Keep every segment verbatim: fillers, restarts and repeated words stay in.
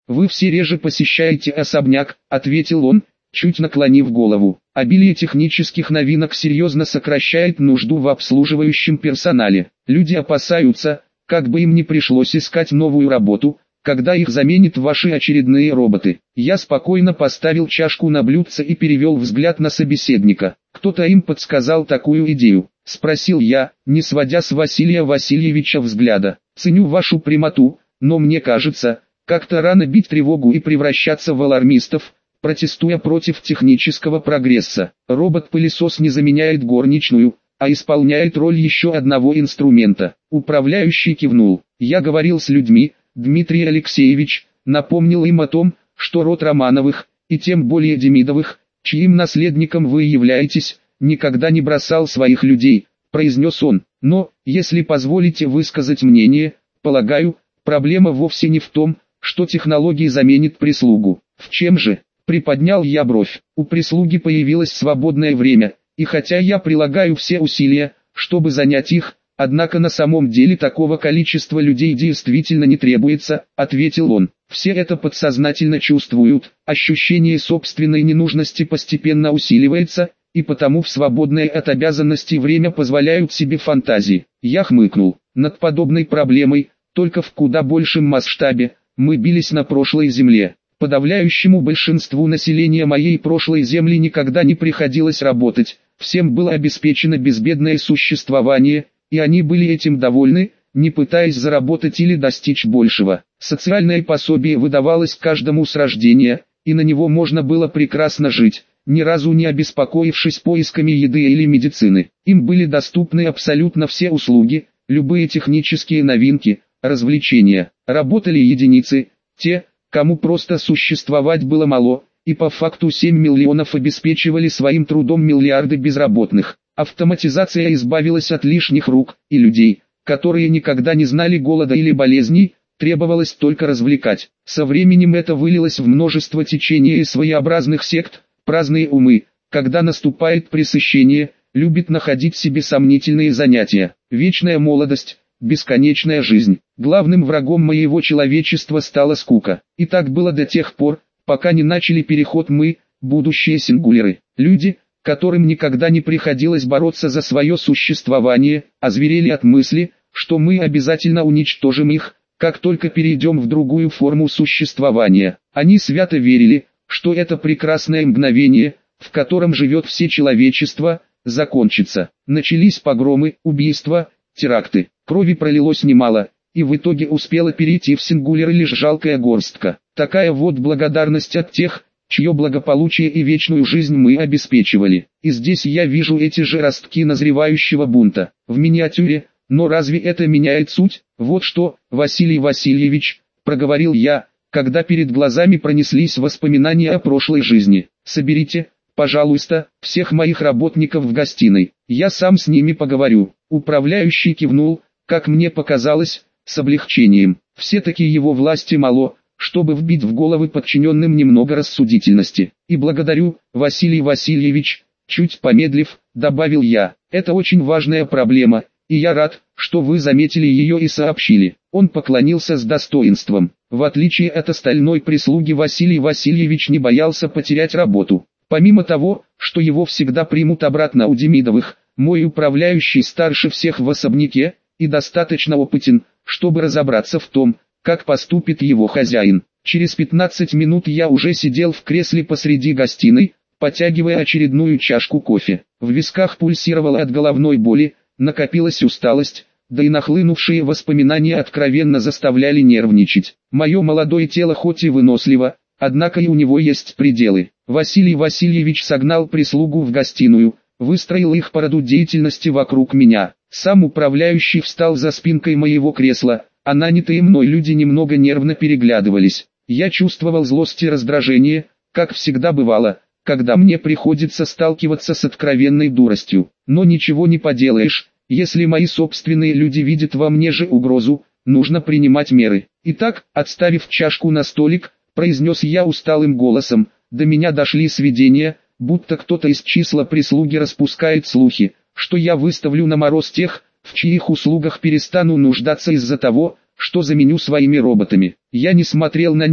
«Вы все реже посещаете особняк», — ответил он, чуть наклонив голову. «Обилие технических новинок серьезно сокращает нужду в обслуживающем персонале. Люди опасаются, как бы им не пришлось искать новую работу, когда их заменят ваши очередные роботы». Я спокойно поставил чашку на блюдце и перевел взгляд на собеседника. «Кто-то им подсказал такую идею?» — спросил я, не сводя с Василия Васильевича взгляда. «Ценю вашу прямоту, но мне кажется, как-то рано бить тревогу и превращаться в алармистов, протестуя против технического прогресса. Робот-пылесос не заменяет горничную, а исполняет роль еще одного инструмента». Управляющий кивнул. «Я говорил с людьми, Дмитрий Алексеевич, напомнил им о том, что род Романовых, и тем более Демидовых, чьим наследником вы являетесь, никогда не бросал своих людей», — произнес он. «Но, если позволите высказать мнение, полагаю, проблема вовсе не в том, что технологии заменят прислугу». «В чем же?» — приподнял я бровь. «У прислуги появилось свободное время, и хотя я прилагаю все усилия, чтобы занять их, однако на самом деле такого количества людей действительно не требуется», — ответил он. «Все это подсознательно чувствуют, ощущение собственной ненужности постепенно усиливается, и потому в свободное от обязанностей время позволяют себе фантазии». Я хмыкнул. Над подобной проблемой, только в куда большем масштабе, мы бились на прошлой земле. Подавляющему большинству населения моей прошлой земли никогда не приходилось работать, всем было обеспечено безбедное существование, и они были этим довольны, не пытаясь заработать или достичь большего. Социальное пособие выдавалось каждому с рождения, и на него можно было прекрасно жить, ни разу не обеспокоившись поисками еды или медицины. Им были доступны абсолютно все услуги, любые технические новинки, развлечения. Работали единицы, те, кому просто существовать было мало, и по факту семь миллионов обеспечивали своим трудом миллиарды безработных. Автоматизация избавилась от лишних рук, и людей, которые никогда не знали голода или болезней, требовалось только развлекать. Со временем это вылилось в множество течений и своеобразных сект. Праздные умы, когда наступает пресыщение, любят находить себе сомнительные занятия. Вечная молодость, бесконечная жизнь. Главным врагом моего человечества стала скука. И так было до тех пор, пока не начали переход мы, будущие сингуляры. Люди, которым никогда не приходилось бороться за свое существование, озверели от мысли, что мы обязательно уничтожим их, как только перейдем в другую форму существования. Они свято верили, что это прекрасное мгновение, в котором живет все человечество, закончится. Начались погромы, убийства, теракты. Крови пролилось немало, и в итоге успела перейти в сингуляр лишь жалкая горстка. Такая вот благодарность от тех, чье благополучие и вечную жизнь мы обеспечивали. И здесь я вижу эти же ростки назревающего бунта. В миниатюре, но разве это меняет суть? Вот что, Василий Васильевич, проговорил я, когда перед глазами пронеслись воспоминания о прошлой жизни. Соберите, пожалуйста, всех моих работников в гостиной. Я сам с ними поговорю. Управляющий кивнул, как мне показалось, с облегчением. Все-таки его власти мало, чтобы вбить в головы подчиненным немного рассудительности. И благодарю, Василий Васильевич, чуть помедлив, добавил я. Это очень важная проблема, и я рад, что вы заметили ее и сообщили. Он поклонился с достоинством. В отличие от остальной прислуги, Василий Васильевич не боялся потерять работу. Помимо того, что его всегда примут обратно у Демидовых, мой управляющий старше всех в особняке, и достаточно опытен, чтобы разобраться в том, как поступит его хозяин. Через пятнадцать минут я уже сидел в кресле посреди гостиной, потягивая очередную чашку кофе. В висках пульсировало от головной боли, накопилась усталость, да и нахлынувшие воспоминания откровенно заставляли нервничать. Мое молодое тело хоть и выносливо, однако и у него есть пределы. Василий Васильевич согнал прислугу в гостиную, выстроил их по роду деятельности вокруг меня. Сам управляющий встал за спинкой моего кресла, а нанятые мной люди немного нервно переглядывались. Я чувствовал злость и раздражение, как всегда бывало, когда мне приходится сталкиваться с откровенной дуростью. Но ничего не поделаешь, если мои собственные люди видят во мне же угрозу, нужно принимать меры. Итак, отставив чашку на столик, произнес я усталым голосом, до меня дошли сведения, будто кто-то из числа прислуги распускает слухи, что я выставлю на мороз тех, в чьих услугах перестану нуждаться из-за того, что заменю своими роботами. Я не смотрел на них,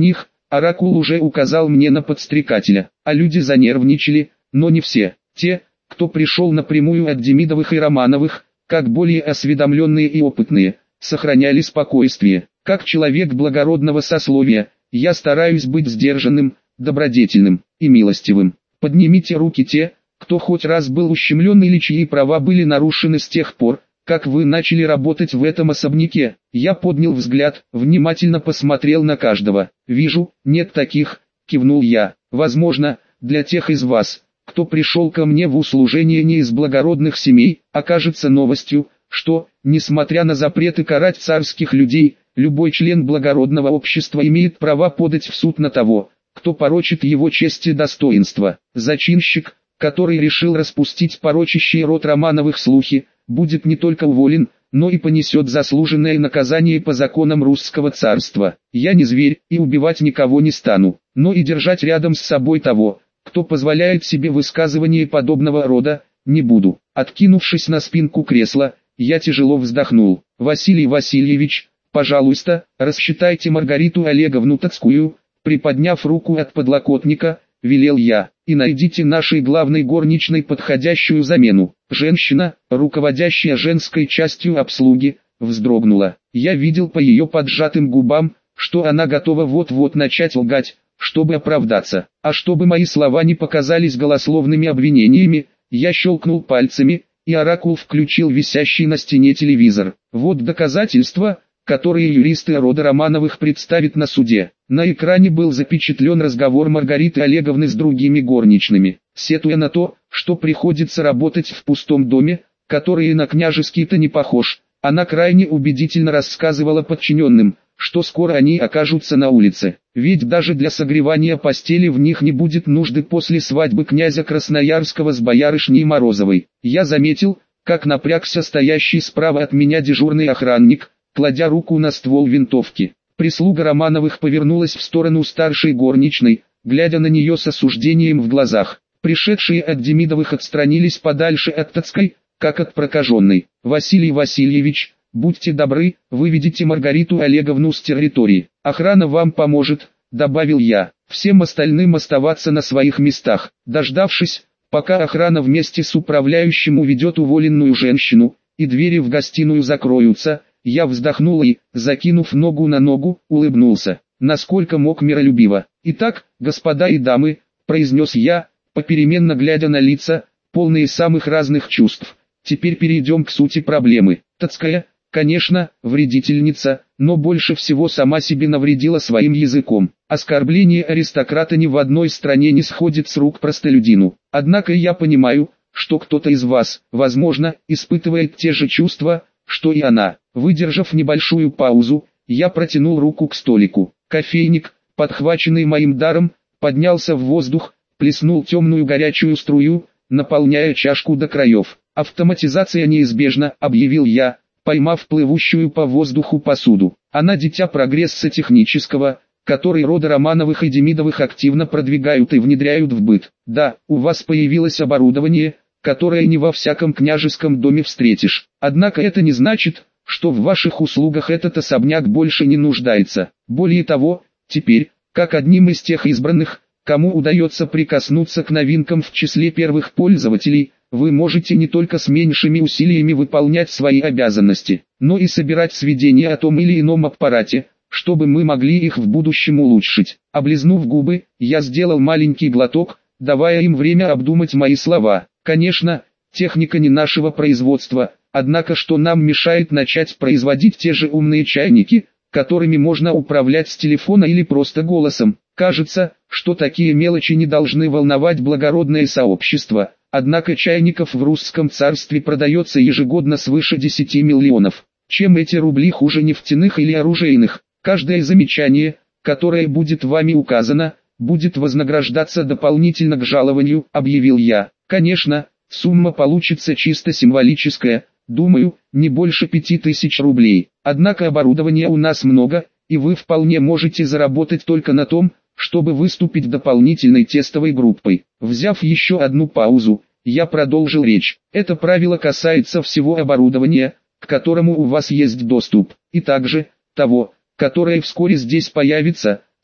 Оракул уже указал мне на подстрекателя, а люди занервничали, но не все. Те, кто пришел напрямую от Демидовых и Романовых, как более осведомленные и опытные, сохраняли спокойствие. Как человек благородного сословия, я стараюсь быть сдержанным, добродетельным и милостивым. Поднимите руки те, кто хоть раз был ущемлен или чьи права были нарушены с тех пор, как вы начали работать в этом особняке. Я поднял взгляд, внимательно посмотрел на каждого. Вижу, нет таких, кивнул я. Возможно, для тех из вас, кто пришел ко мне в услужение не из благородных семей, окажется новостью, что, несмотря на запреты карать царских людей, любой член благородного общества имеет право подать в суд на того, кто порочит его честь и достоинство. Зачинщик, который решил распустить порочащий род Романовых слухи, будет не только уволен, но и понесет заслуженное наказание по законам русского царства. Я не зверь и убивать никого не стану, но и держать рядом с собой того, кто позволяет себе высказывания подобного рода, не буду. Откинувшись на спинку кресла, я тяжело вздохнул. Василий Васильевич, пожалуйста, рассчитайте Маргариту Олеговну Тацкую. Приподняв руку от подлокотника, велел я, и найдите нашей главной горничной подходящую замену. Женщина, руководящая женской частью обслуги, вздрогнула. Я видел по ее поджатым губам, что она готова вот-вот начать лгать, чтобы оправдаться. А чтобы мои слова не показались голословными обвинениями, я щелкнул пальцами, и оракул включил висящий на стене телевизор. Вот доказательства, которые юристы рода Романовых представят на суде. На экране был запечатлен разговор Маргариты Олеговны с другими горничными. Сетуя на то, что приходится работать в пустом доме, который на княжеский-то не похож, она крайне убедительно рассказывала подчиненным, что скоро они окажутся на улице. Ведь даже для согревания постели в них не будет нужды после свадьбы князя Красноярского с боярышней Морозовой. Я заметил, как напрягся стоящий справа от меня дежурный охранник, кладя руку на ствол винтовки. Прислуга Романовых повернулась в сторону старшей горничной, глядя на нее с осуждением в глазах. Пришедшие от Демидовых отстранились подальше от Тацкой, как от прокаженной. «Василий Васильевич, будьте добры, выведите Маргариту Олеговну с территории. Охрана вам поможет», — добавил я. «Всем остальным оставаться на своих местах». Дождавшись, пока охрана вместе с управляющим уведет уволенную женщину, и двери в гостиную закроются, я вздохнул и, закинув ногу на ногу, улыбнулся, насколько мог миролюбиво. «Итак, господа и дамы», — произнес я, попеременно глядя на лица, полные самых разных чувств, «теперь перейдем к сути проблемы. Тацкая, конечно, вредительница, но больше всего сама себе навредила своим языком. Оскорбление аристократа ни в одной стране не сходит с рук простолюдину. Однако я понимаю, что кто-то из вас, возможно, испытывает те же чувства, что и она». Выдержав небольшую паузу, я протянул руку к столику. Кофейник, подхваченный моим даром, поднялся в воздух, плеснул темную горячую струю, наполняя чашку до краев. «Автоматизация неизбежна», — объявил я, поймав плывущую по воздуху посуду. «Она дитя прогресса технического, который роды Романовых и Демидовых активно продвигают и внедряют в быт. Да, у вас появилось оборудование, которое не во всяком княжеском доме встретишь. Однако это не значит, что в ваших услугах этот особняк больше не нуждается. Более того, теперь, как одним из тех избранных, кому удается прикоснуться к новинкам в числе первых пользователей, вы можете не только с меньшими усилиями выполнять свои обязанности, но и собирать сведения о том или ином аппарате, чтобы мы могли их в будущем улучшить». Облизнув губы, я сделал маленький глоток, давая им время обдумать мои слова. Конечно, техника не нашего производства, однако что нам мешает начать производить те же умные чайники, которыми можно управлять с телефона или просто голосом? Кажется, что такие мелочи не должны волновать благородное сообщество, однако чайников в русском царстве продается ежегодно свыше десяти миллионов. Чем эти рубли хуже нефтяных или оружейных? Каждое замечание, которое будет вами указано, будет вознаграждаться дополнительно к жалованию, объявил я. Конечно, сумма получится чисто символическая, думаю, не больше пяти тысяч рублей. Однако оборудования у нас много, и вы вполне можете заработать только на том, чтобы выступить дополнительной тестовой группой. Взяв еще одну паузу, я продолжил речь. Это правило касается всего оборудования, к которому у вас есть доступ, и также того, которое вскоре здесь появится.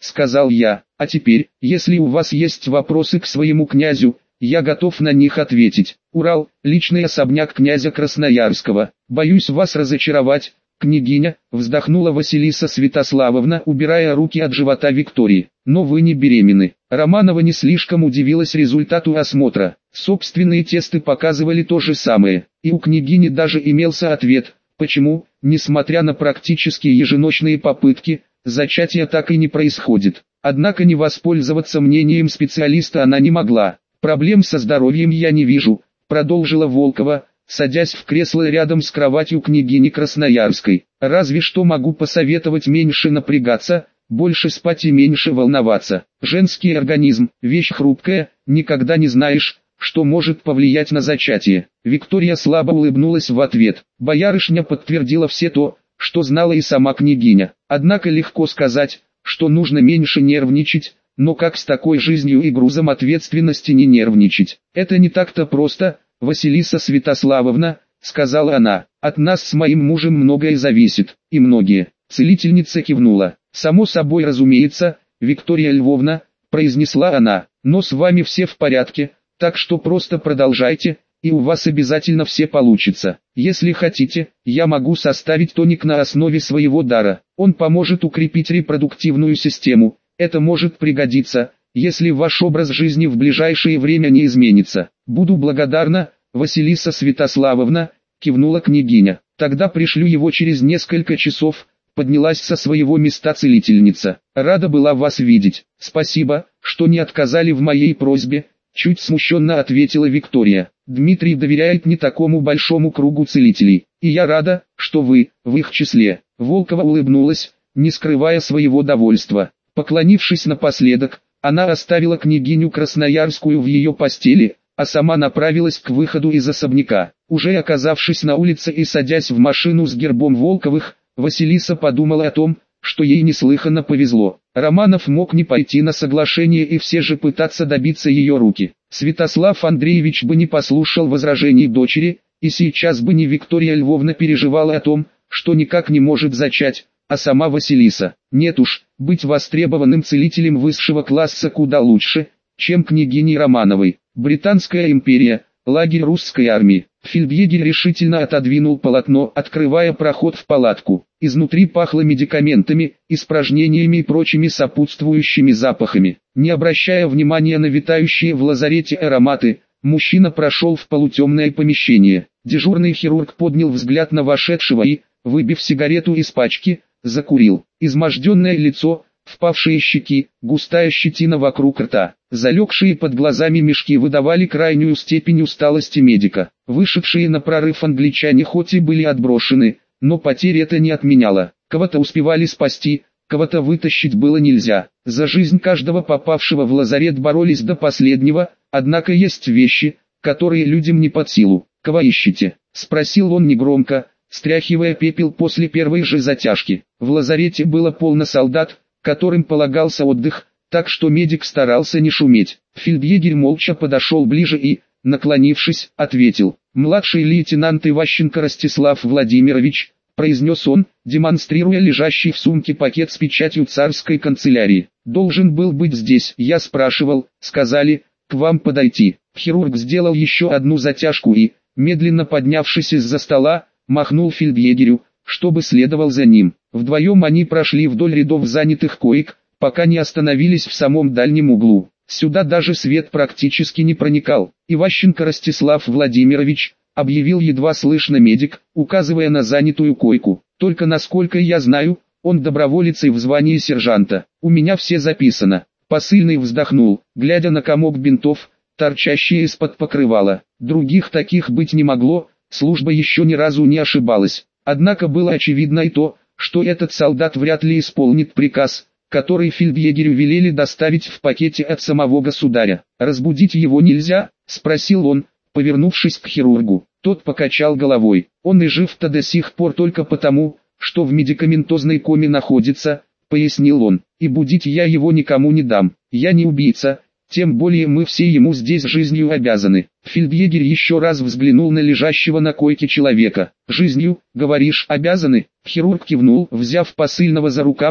сказал я. А теперь, если у вас есть вопросы к своему князю, я готов на них ответить. Урал, личный особняк князя Красноярского. Боюсь вас разочаровать, княгиня, вздохнула Василиса Святославовна, убирая руки от живота Виктории. Но вы не беременны. Романова не слишком удивилась результату осмотра. Собственные тесты показывали то же самое. И у княгини даже имелся ответ, почему, несмотря на практически еженочные попытки, зачатие так и не происходит. Однако не воспользоваться мнением специалиста она не могла. «Проблем со здоровьем я не вижу», — продолжила Волкова, садясь в кресло рядом с кроватью княгини Красноярской. «Разве что могу посоветовать меньше напрягаться, больше спать и меньше волноваться. Женский организм – вещь хрупкая, никогда не знаешь, что может повлиять на зачатие». Виктория слабо улыбнулась в ответ. Боярышня подтвердила все то, что знала и сама княгиня. Однако легко сказать, что нужно меньше нервничать, но как с такой жизнью и грузом ответственности не нервничать? Это не так-то просто, Василиса Святославовна, сказала она. От нас с моим мужем многое зависит, и многие. Целительница кивнула. Само собой разумеется, Виктория Львовна, произнесла она, но с вами все в порядке, так что просто продолжайте, и у вас обязательно все получится. Если хотите, я могу составить тоник на основе своего дара. Он поможет укрепить репродуктивную систему. Это может пригодиться, если ваш образ жизни в ближайшее время не изменится. Буду благодарна, Василиса Святославовна, кивнула княгиня. Тогда пришлю его через несколько часов, поднялась со своего места целительница. Рада была вас видеть. Спасибо, что не отказали в моей просьбе, чуть смущенно ответила Виктория. Дмитрий доверяет не такому большому кругу целителей, и я рада, что вы, в их числе. Волкова улыбнулась, не скрывая своего довольства. Поклонившись напоследок, она оставила княгиню Красноярскую в ее постели, а сама направилась к выходу из особняка. Уже оказавшись на улице и садясь в машину с гербом Волковых, Василиса подумала о том, что ей неслыханно повезло. Романов мог не пойти на соглашение и все же пытаться добиться ее руки. Святослав Андреевич бы не послушал возражений дочери, и сейчас бы не Виктория Львовна переживала о том, что никак не может зачать, а сама Василиса. Нет уж, быть востребованным целителем высшего класса куда лучше, чем княгиней Романовой. Британская империя, лагерь русской армии. Фельдъегерь решительно отодвинул полотно, открывая проход в палатку. Изнутри пахло медикаментами, испражнениями и прочими сопутствующими запахами. Не обращая внимания на витающие в лазарете ароматы, мужчина прошел в полутемное помещение. Дежурный хирург поднял взгляд на вошедшего и, выбив сигарету из пачки, закурил. Изможденное лицо, впавшие щеки, густая щетина вокруг рта, залегшие под глазами мешки выдавали крайнюю степень усталости медика. Вышедшие на прорыв англичане хоть и были отброшены, но потерь это не отменяло. Кого-то успевали спасти, кого-то вытащить было нельзя. За жизнь каждого попавшего в лазарет боролись до последнего, однако есть вещи, которые людям не под силу. «Кого ищете?» – спросил он негромко, стряхивая пепел после первой же затяжки. В лазарете было полно солдат, которым полагался отдых, так что медик старался не шуметь. Фельдъегерь молча подошел ближе и, наклонившись, ответил. «Младший лейтенант Иващенко Ростислав Владимирович», произнес он, демонстрируя лежащий в сумке пакет с печатью царской канцелярии. «Должен был быть здесь. Я спрашивал, сказали, к вам подойти». Хирург сделал еще одну затяжку и, медленно поднявшись из-за стола, махнул фельдъегерю, чтобы следовал за ним. Вдвоем они прошли вдоль рядов занятых коек, пока не остановились в самом дальнем углу. Сюда даже свет практически не проникал. «Иващенко Ростислав Владимирович», объявил едва слышно медик, указывая на занятую койку. «Только насколько я знаю, он доброволец и в звании сержанта. У меня все записано». Посыльный вздохнул, глядя на комок бинтов, торчащие из-под покрывала. Других таких быть не могло, служба еще ни разу не ошибалась. Однако было очевидно и то, что этот солдат вряд ли исполнит приказ, который фельдъегерю велели доставить в пакете от самого государя. «Разбудить его нельзя?» – спросил он, повернувшись к хирургу. Тот покачал головой. «Он и жив-то до сих пор только потому, что в медикаментозной коме находится», – пояснил он. «И будить я его никому не дам. Я не убийца, тем более мы все ему здесь жизнью обязаны». Фельдъегерь еще раз взглянул на лежащего на койке человека. «Жизнью, говоришь, обязаны?» Хирург кивнул, взяв посыльного за рукав,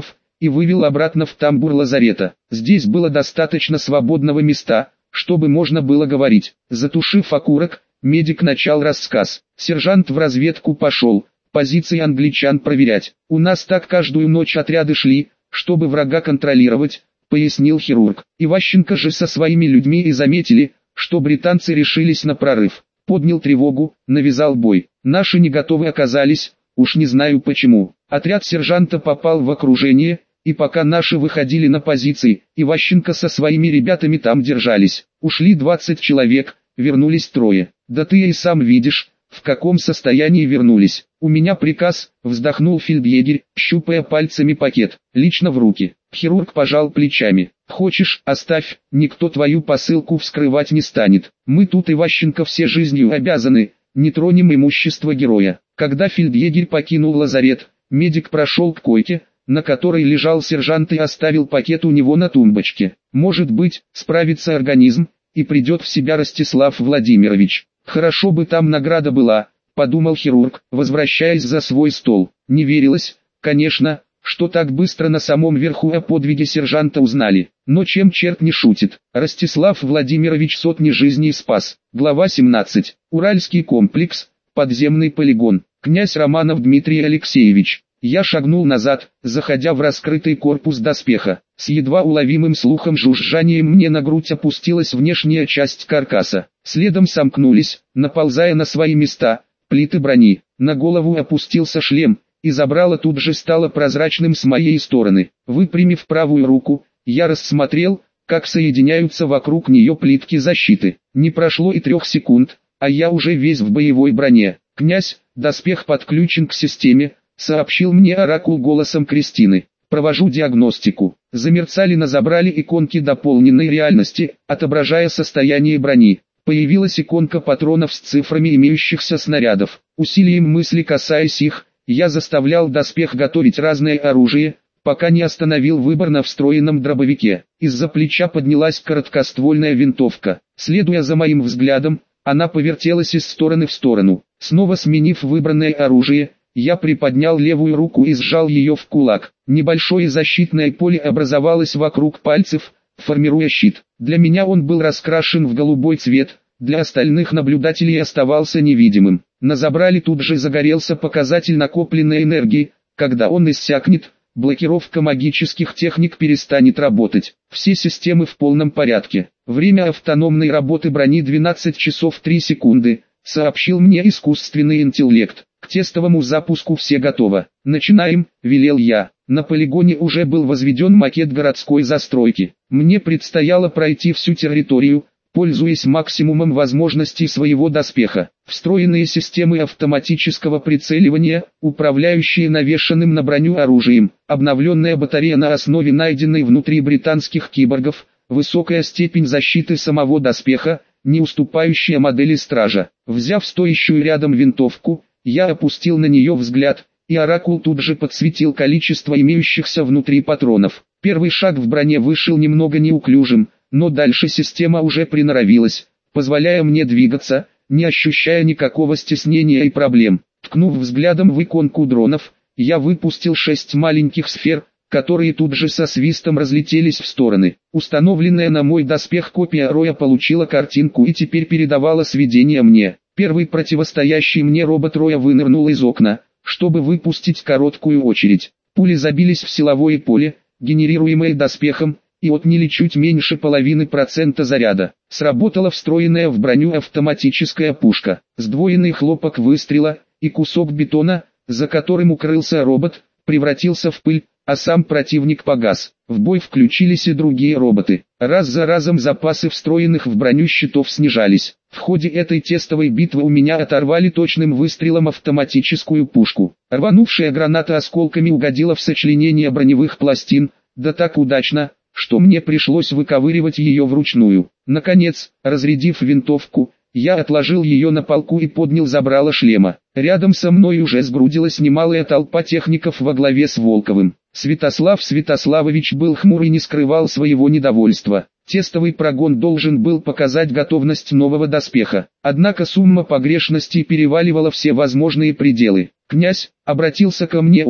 и вывел обратно в тамбур лазарета. Здесь было достаточно свободного места, чтобы можно было говорить. Затушив окурок, медик начал рассказ. Сержант в разведку пошел, позиции англичан проверять. У нас так каждую ночь отряды шли, чтобы врага контролировать, пояснил хирург. Иващенко же со своими людьми и заметили, что британцы решились на прорыв. Поднял тревогу, навязал бой. Наши не готовы оказались, уж не знаю почему. Отряд сержанта попал в окружение, и пока наши выходили на позиции, Иващенко со своими ребятами там держались. Ушли двадцать человек, вернулись трое. Да ты и сам видишь, в каком состоянии вернулись. У меня приказ, вздохнул фельдъегерь, щупая пальцами пакет, лично в руки. Хирург пожал плечами. Хочешь, оставь, никто твою посылку вскрывать не станет. Мы тут Иващенко все жизнью обязаны, не тронем имущество героя. Когда фельдъегерь покинул лазарет, медик прошел к койке, на которой лежал сержант, и оставил пакет у него на тумбочке. Может быть, справится организм, и придет в себя Ростислав Владимирович. Хорошо бы там награда была, подумал хирург, возвращаясь за свой стол. Не верилось, конечно, что так быстро на самом верху о подвиге сержанта узнали. Но чем черт не шутит, Ростислав Владимирович сотни жизней спас. Глава семнадцать. Уральский комплекс, подземный полигон. Князь Романов Дмитрий Алексеевич. Я шагнул назад, заходя в раскрытый корпус доспеха. С едва уловимым слухом жужжанием мне на грудь опустилась внешняя часть каркаса. Следом сомкнулись, наползая на свои места, плиты брони. На голову опустился шлем, и забрало тут же стало прозрачным с моей стороны. Выпрямив правую руку, я рассмотрел, как соединяются вокруг нее плитки защиты. Не прошло и трех секунд, а я уже весь в боевой броне. «Князь, доспех подключен к системе», — сообщил мне оракул голосом Кристины. «Провожу диагностику». Замерцали на забрале иконки дополненной реальности, отображая состояние брони. Появилась иконка патронов с цифрами имеющихся снарядов. Усилием мысли, касаясь их, я заставлял доспех готовить разное оружие, пока не остановил выбор на встроенном дробовике. Из-за плеча поднялась короткоствольная винтовка. Следуя за моим взглядом, она повертелась из стороны в сторону. Снова сменив выбранное оружие, я приподнял левую руку и сжал ее в кулак. Небольшое защитное поле образовалось вокруг пальцев, формируя щит. Для меня он был раскрашен в голубой цвет, для остальных наблюдателей оставался невидимым. На забрале тут же загорелся показатель накопленной энергии. Когда он иссякнет, блокировка магических техник перестанет работать. Все системы в полном порядке. Время автономной работы брони двенадцать часов три секунды, сообщил мне искусственный интеллект. К тестовому запуску все готово. Начинаем, велел я. На полигоне уже был возведен макет городской застройки. Мне предстояло пройти всю территорию, пользуясь максимумом возможностей своего доспеха. Встроенные системы автоматического прицеливания, управляющие навешанным на броню оружием, обновленная батарея на основе найденной внутри британских киборгов, высокая степень защиты самого доспеха, не уступающая модели Стража. Взяв стоящую рядом винтовку, я опустил на нее взгляд, и оракул тут же подсветил количество имеющихся внутри патронов. Первый шаг в броне вышел немного неуклюжим, но дальше система уже приноровилась, позволяя мне двигаться, не ощущая никакого стеснения и проблем. Ткнув взглядом в иконку дронов, я выпустил шесть маленьких сфер, которые тут же со свистом разлетелись в стороны. Установленная на мой доспех копия Роя получила картинку и теперь передавала сведения мне. Первый противостоящий мне робот Роя вынырнул из окна, чтобы выпустить короткую очередь. Пули забились в силовое поле, генерируемое доспехом, и отняли чуть меньше половины процента заряда. Сработала встроенная в броню автоматическая пушка. Сдвоенный хлопок выстрела, и кусок бетона, за которым укрылся робот, превратился в пыль, а сам противник погас. В бой включились и другие роботы. Раз за разом запасы встроенных в броню щитов снижались. В ходе этой тестовой битвы у меня оторвали точным выстрелом автоматическую пушку. Рванувшая граната осколками угодила в сочленение броневых пластин, да так удачно, что мне пришлось выковыривать ее вручную. Наконец, разрядив винтовку, я отложил ее на полку и поднял забрало шлема. Рядом со мной уже сгрудилась немалая толпа техников во главе с Волковым. Святослав Святославович был хмур и не скрывал своего недовольства. Тестовый прогон должен был показать готовность нового доспеха. Однако сумма погрешностей переваливала все возможные пределы. «Князь», — обратился ко мне он,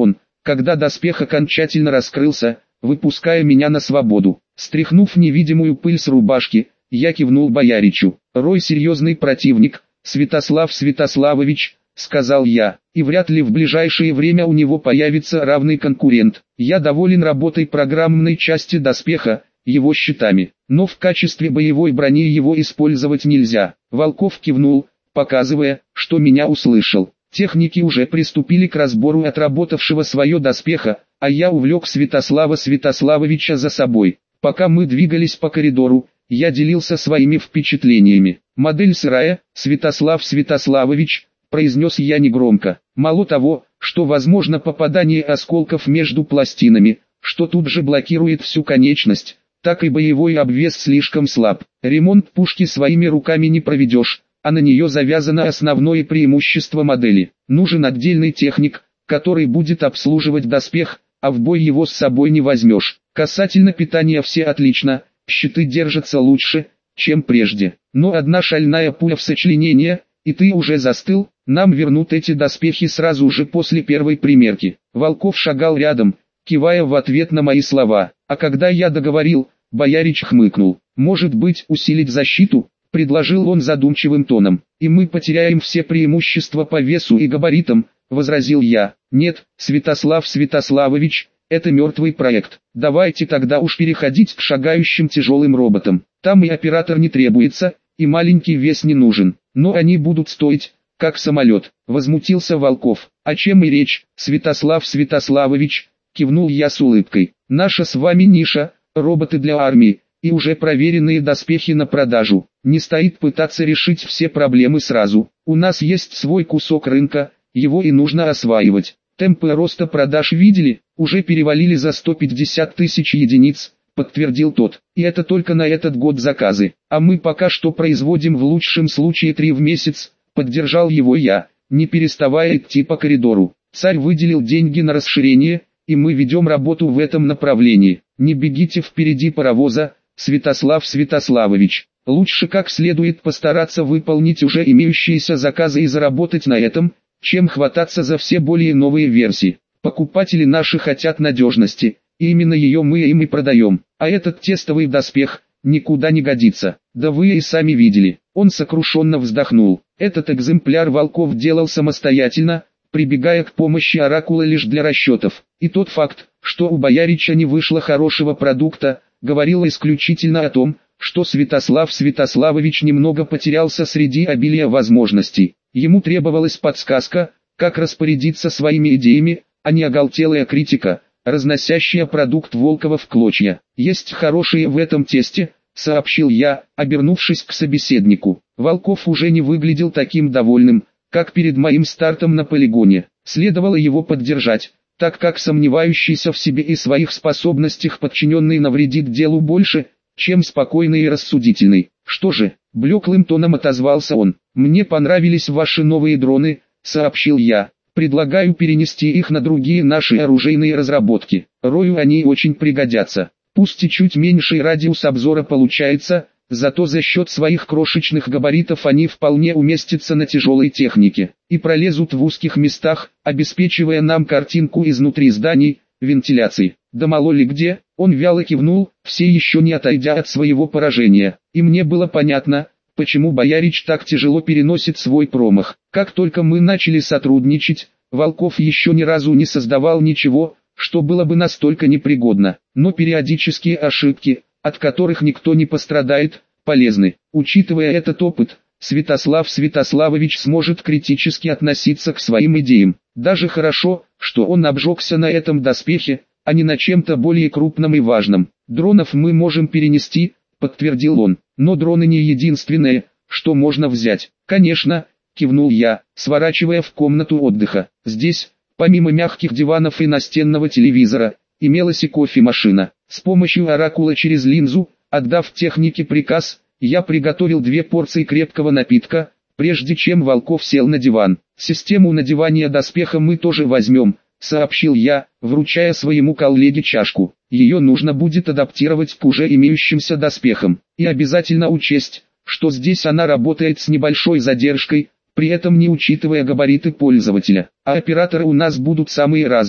когда доспех окончательно раскрылся, выпуская меня на свободу. Стряхнув невидимую пыль с рубашки, я кивнул бояричу. «Рой серьезный противник, Святослав Святославович», — сказал я, — «и вряд ли в ближайшее время у него появится равный конкурент. Я доволен работой программной части доспеха, его щитами, но в качестве боевой брони его использовать нельзя». Волков кивнул, показывая, что меня услышал. Техники уже приступили к разбору отработавшего свое доспеха, а я увлек Святослава Святославовича за собой. Пока мы двигались по коридору, я делился своими впечатлениями. «Модель сырая, Святослав Святославович», — произнес я негромко. «Мало того, что возможно попадание осколков между пластинами, что тут же блокирует всю конечность, так и боевой обвес слишком слаб. Ремонт пушки своими руками не проведешь, а на нее завязано основное преимущество модели. Нужен отдельный техник, который будет обслуживать доспех, а в бой его с собой не возьмешь. Касательно питания все отлично, щиты держатся лучше, чем прежде. Но одна шальная пуля в сочленение, и ты уже застыл, нам вернут эти доспехи сразу же после первой примерки». Волков шагал рядом, кивая в ответ на мои слова, а когда я договорил, боярич хмыкнул. «Может быть, усилить защиту?» — предложил он задумчивым тоном. «И мы потеряем все преимущества по весу и габаритам», — возразил я. «Нет, Святослав Святославович, это мертвый проект. Давайте тогда уж переходить к шагающим тяжелым роботам. Там и оператор не требуется, и маленький вес не нужен, но они будут стоить, как самолет», — возмутился Волков. «О чем и речь, Святослав Святославович?» — кивнул я с улыбкой. «Наша с вами ниша, роботы для армии, и уже проверенные доспехи на продажу. Не стоит пытаться решить все проблемы сразу. У нас есть свой кусок рынка, его и нужно осваивать. Темпы роста продаж видели, уже перевалили за сто пятьдесят тысяч единиц», — подтвердил тот. «И это только на этот год заказы, а мы пока что производим в лучшем случае три в месяц», — поддержал его я, не переставая идти по коридору. «Царь выделил деньги на расширение, и мы ведем работу в этом направлении. Не бегите впереди паровоза, Святослав Святославович. Лучше как следует постараться выполнить уже имеющиеся заказы и заработать на этом, чем хвататься за все более новые версии. Покупатели наши хотят надежности, и именно ее мы им и продаем, а этот тестовый доспех никуда не годится. Да вы и сами видели». Он сокрушенно вздохнул. Этот экземпляр Волков делал самостоятельно, прибегая к помощи оракула лишь для расчетов. И тот факт, что у боярича не вышло хорошего продукта, говорил исключительно о том, что Святослав Святославович немного потерялся среди обилия возможностей. Ему требовалась подсказка, как распорядиться своими идеями, а не оголтелая критика, разносящая продукт Волкова в клочья. «Есть хорошие в этом тесте», — сообщил я, обернувшись к собеседнику. Волков уже не выглядел таким довольным, как перед моим стартом на полигоне. Следовало его поддержать, так как сомневающийся в себе и своих способностях подчиненный навредит делу больше, чем спокойный и рассудительный. «Что же?» — блеклым тоном отозвался он. «Мне понравились ваши новые дроны», — сообщил я. «Предлагаю перенести их на другие наши оружейные разработки. Рою они очень пригодятся. Пусть и чуть меньший радиус обзора получается, зато за счет своих крошечных габаритов они вполне уместятся на тяжелой технике и пролезут в узких местах, обеспечивая нам картинку изнутри зданий, вентиляции. Да мало ли где». Он вяло кивнул, все еще не отойдя от своего поражения. И мне было понятно, почему боярич так тяжело переносит свой промах. Как только мы начали сотрудничать, Волков еще ни разу не создавал ничего, что было бы настолько непригодно. Но периодические ошибки, от которых никто не пострадает, полезны. Учитывая этот опыт, Святослав Святославович сможет критически относиться к своим идеям. Даже хорошо, что он обжегся на этом доспехе, а не на чем-то более крупном и важном. «Дронов мы можем перенести», — подтвердил он, — «но дроны не единственное, что можно взять». «Конечно», — кивнул я, сворачивая в комнату отдыха. Здесь, помимо мягких диванов и настенного телевизора, имелась и кофемашина. С помощью оракула через линзу, отдав технике приказ, я приготовил две порции крепкого напитка, прежде чем Волков сел на диван. «Систему надевания доспеха мы тоже возьмем», — сообщил я, вручая своему коллеге чашку. «Ее нужно будет адаптировать к уже имеющимся доспехам. И обязательно учесть, что здесь она работает с небольшой задержкой, при этом не учитывая габариты пользователя. А операторы у нас будут самые разные.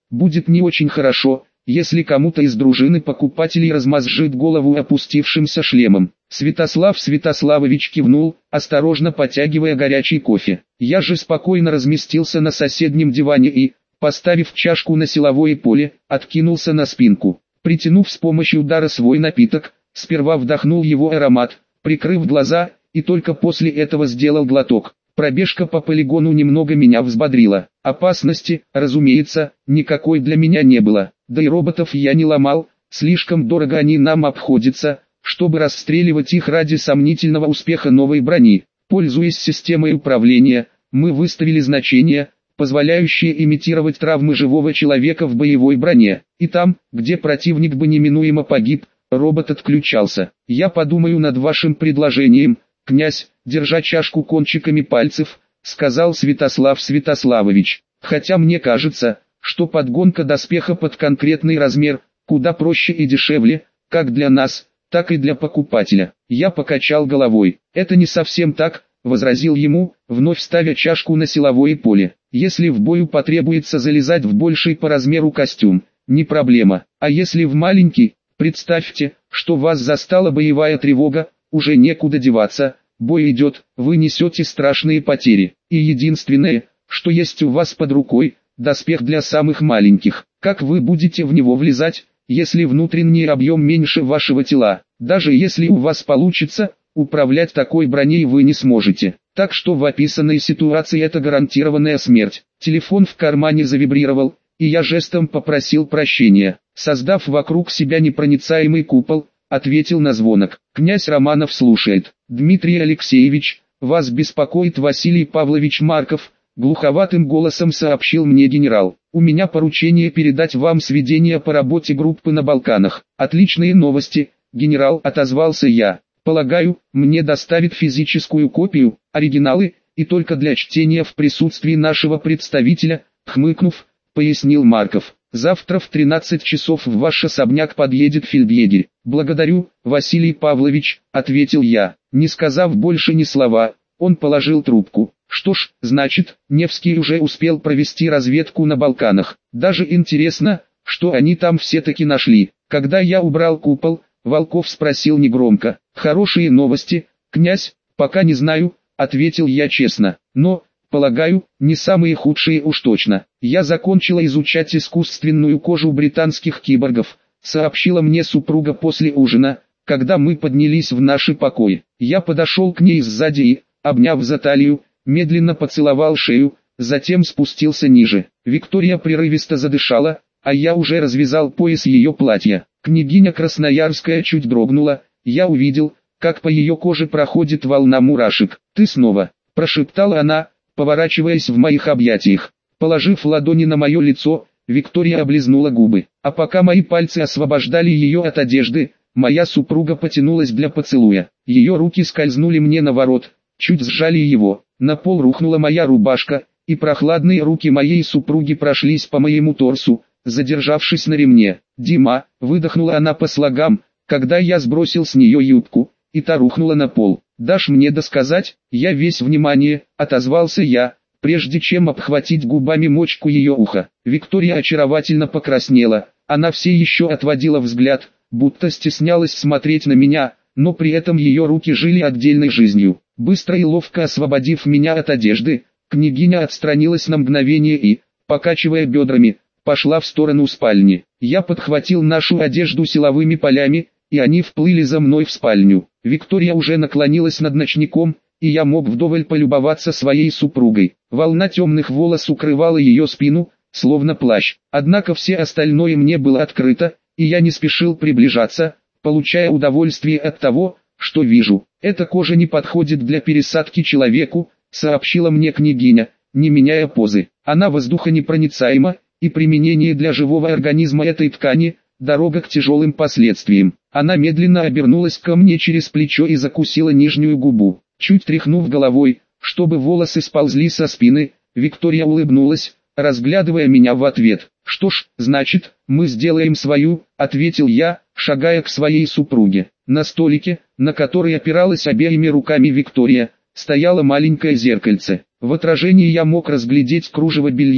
Будет не очень хорошо, если кому-то из дружины покупателей размозжит голову опустившимся шлемом. Святослав Святославович кивнул, осторожно потягивая горячий кофе. Я же спокойно разместился на соседнем диване и, поставив чашку на силовое поле, откинулся на спинку. Притянув с помощью дара свой напиток, сперва вдохнул его аромат, прикрыв глаза, и только после этого сделал глоток. Пробежка по полигону немного меня взбодрила. Опасности, разумеется, никакой для меня не было. Да и роботов я не ломал, слишком дорого они нам обходятся, чтобы расстреливать их ради сомнительного успеха новой брони. Пользуясь системой управления, мы выставили значения, позволяющие имитировать травмы живого человека в боевой броне. И там, где противник бы неминуемо погиб, робот отключался. Я подумаю над вашим предложением, князь, держа чашку кончиками пальцев, сказал Святослав Святославович. Хотя мне кажется, что подгонка доспеха под конкретный размер, куда проще и дешевле, как для нас, так и для покупателя. Я покачал головой. Это не совсем так, возразил ему, вновь ставя чашку на силовое поле. Если в бою потребуется залезать в больший по размеру костюм, не проблема. А если в маленький, представьте, что вас застала боевая тревога, уже некуда деваться, бой идет, вы несете страшные потери. И единственное, что есть у вас под рукой, доспех для самых маленьких. Как вы будете в него влезать, если внутренний объем меньше вашего тела? Даже если у вас получится, управлять такой броней вы не сможете. Так что в описанной ситуации это гарантированная смерть. Телефон в кармане завибрировал, и я жестом попросил прощения. Создав вокруг себя непроницаемый купол, ответил на звонок. Князь Романов слушает. Дмитрий Алексеевич, вас беспокоит Василий Павлович Марков, глуховатым голосом сообщил мне генерал. У меня поручение передать вам сведения по работе группы на Балканах. Отличные новости, генерал, отозвался я. Полагаю, мне доставят физическую копию, оригиналы, и только для чтения в присутствии нашего представителя, хмыкнув, пояснил Марков. Завтра в тринадцать часов в ваш особняк подъедет фельдъегерь. Благодарю, Василий Павлович, ответил я. Не сказав больше ни слова, он положил трубку. Что ж, значит, Невский уже успел провести разведку на Балканах. Даже интересно, что они там все-таки нашли. Когда я убрал купол, Волков спросил негромко. Хорошие новости, князь, пока не знаю, ответил я честно. Но, полагаю, не самые худшие уж точно. Я закончила изучать искусственную кожу британских киборгов, сообщила мне супруга после ужина, когда мы поднялись в наши покои. Я подошел к ней сзади и, обняв за талию, медленно поцеловал шею, затем спустился ниже. Виктория прерывисто задышала, а я уже развязал пояс ее платья. Княгиня Красноярская чуть дрогнула, я увидел, как по ее коже проходит волна мурашек. «Ты снова», – прошептала она, поворачиваясь в моих объятиях. Положив ладони на мое лицо, Виктория облизнула губы. А пока мои пальцы освобождали ее от одежды, моя супруга потянулась для поцелуя. Ее руки скользнули мне на ворот, чуть сжали его. На пол рухнула моя рубашка, и прохладные руки моей супруги прошлись по моему торсу, задержавшись на ремне. «Дима», — выдохнула она по слогам, когда я сбросил с нее юбку, и та рухнула на пол. «Дашь мне досказать?» «Я весь внимание», — отозвался я, прежде чем обхватить губами мочку ее уха. Виктория очаровательно покраснела, она все еще отводила взгляд, будто стеснялась смотреть на меня, но при этом ее руки жили отдельной жизнью. Быстро и ловко освободив меня от одежды, княгиня отстранилась на мгновение и, покачивая бедрами, пошла в сторону спальни. Я подхватил нашу одежду силовыми полями, и они вплыли за мной в спальню. Виктория уже наклонилась над ночником, и я мог вдоволь полюбоваться своей супругой. Волна темных волос укрывала ее спину, словно плащ. Однако все остальное мне было открыто, и я не спешил приближаться, получая удовольствие от того, что вижу. «Эта кожа не подходит для пересадки человеку», — сообщила мне княгиня, не меняя позы. «Она воздухонепроницаема, и применение для живого организма этой ткани — дорога к тяжелым последствиям». Она медленно обернулась ко мне через плечо и закусила нижнюю губу. Чуть тряхнув головой, чтобы волосы сползли со спины, Виктория улыбнулась, разглядывая меня в ответ. «Что ж, значит, мы сделаем свою», — ответил я, шагая к своей супруге. На столике, на который опиралась обеими руками Виктория, стояло маленькое зеркальце. В отражении я мог разглядеть кружево белья,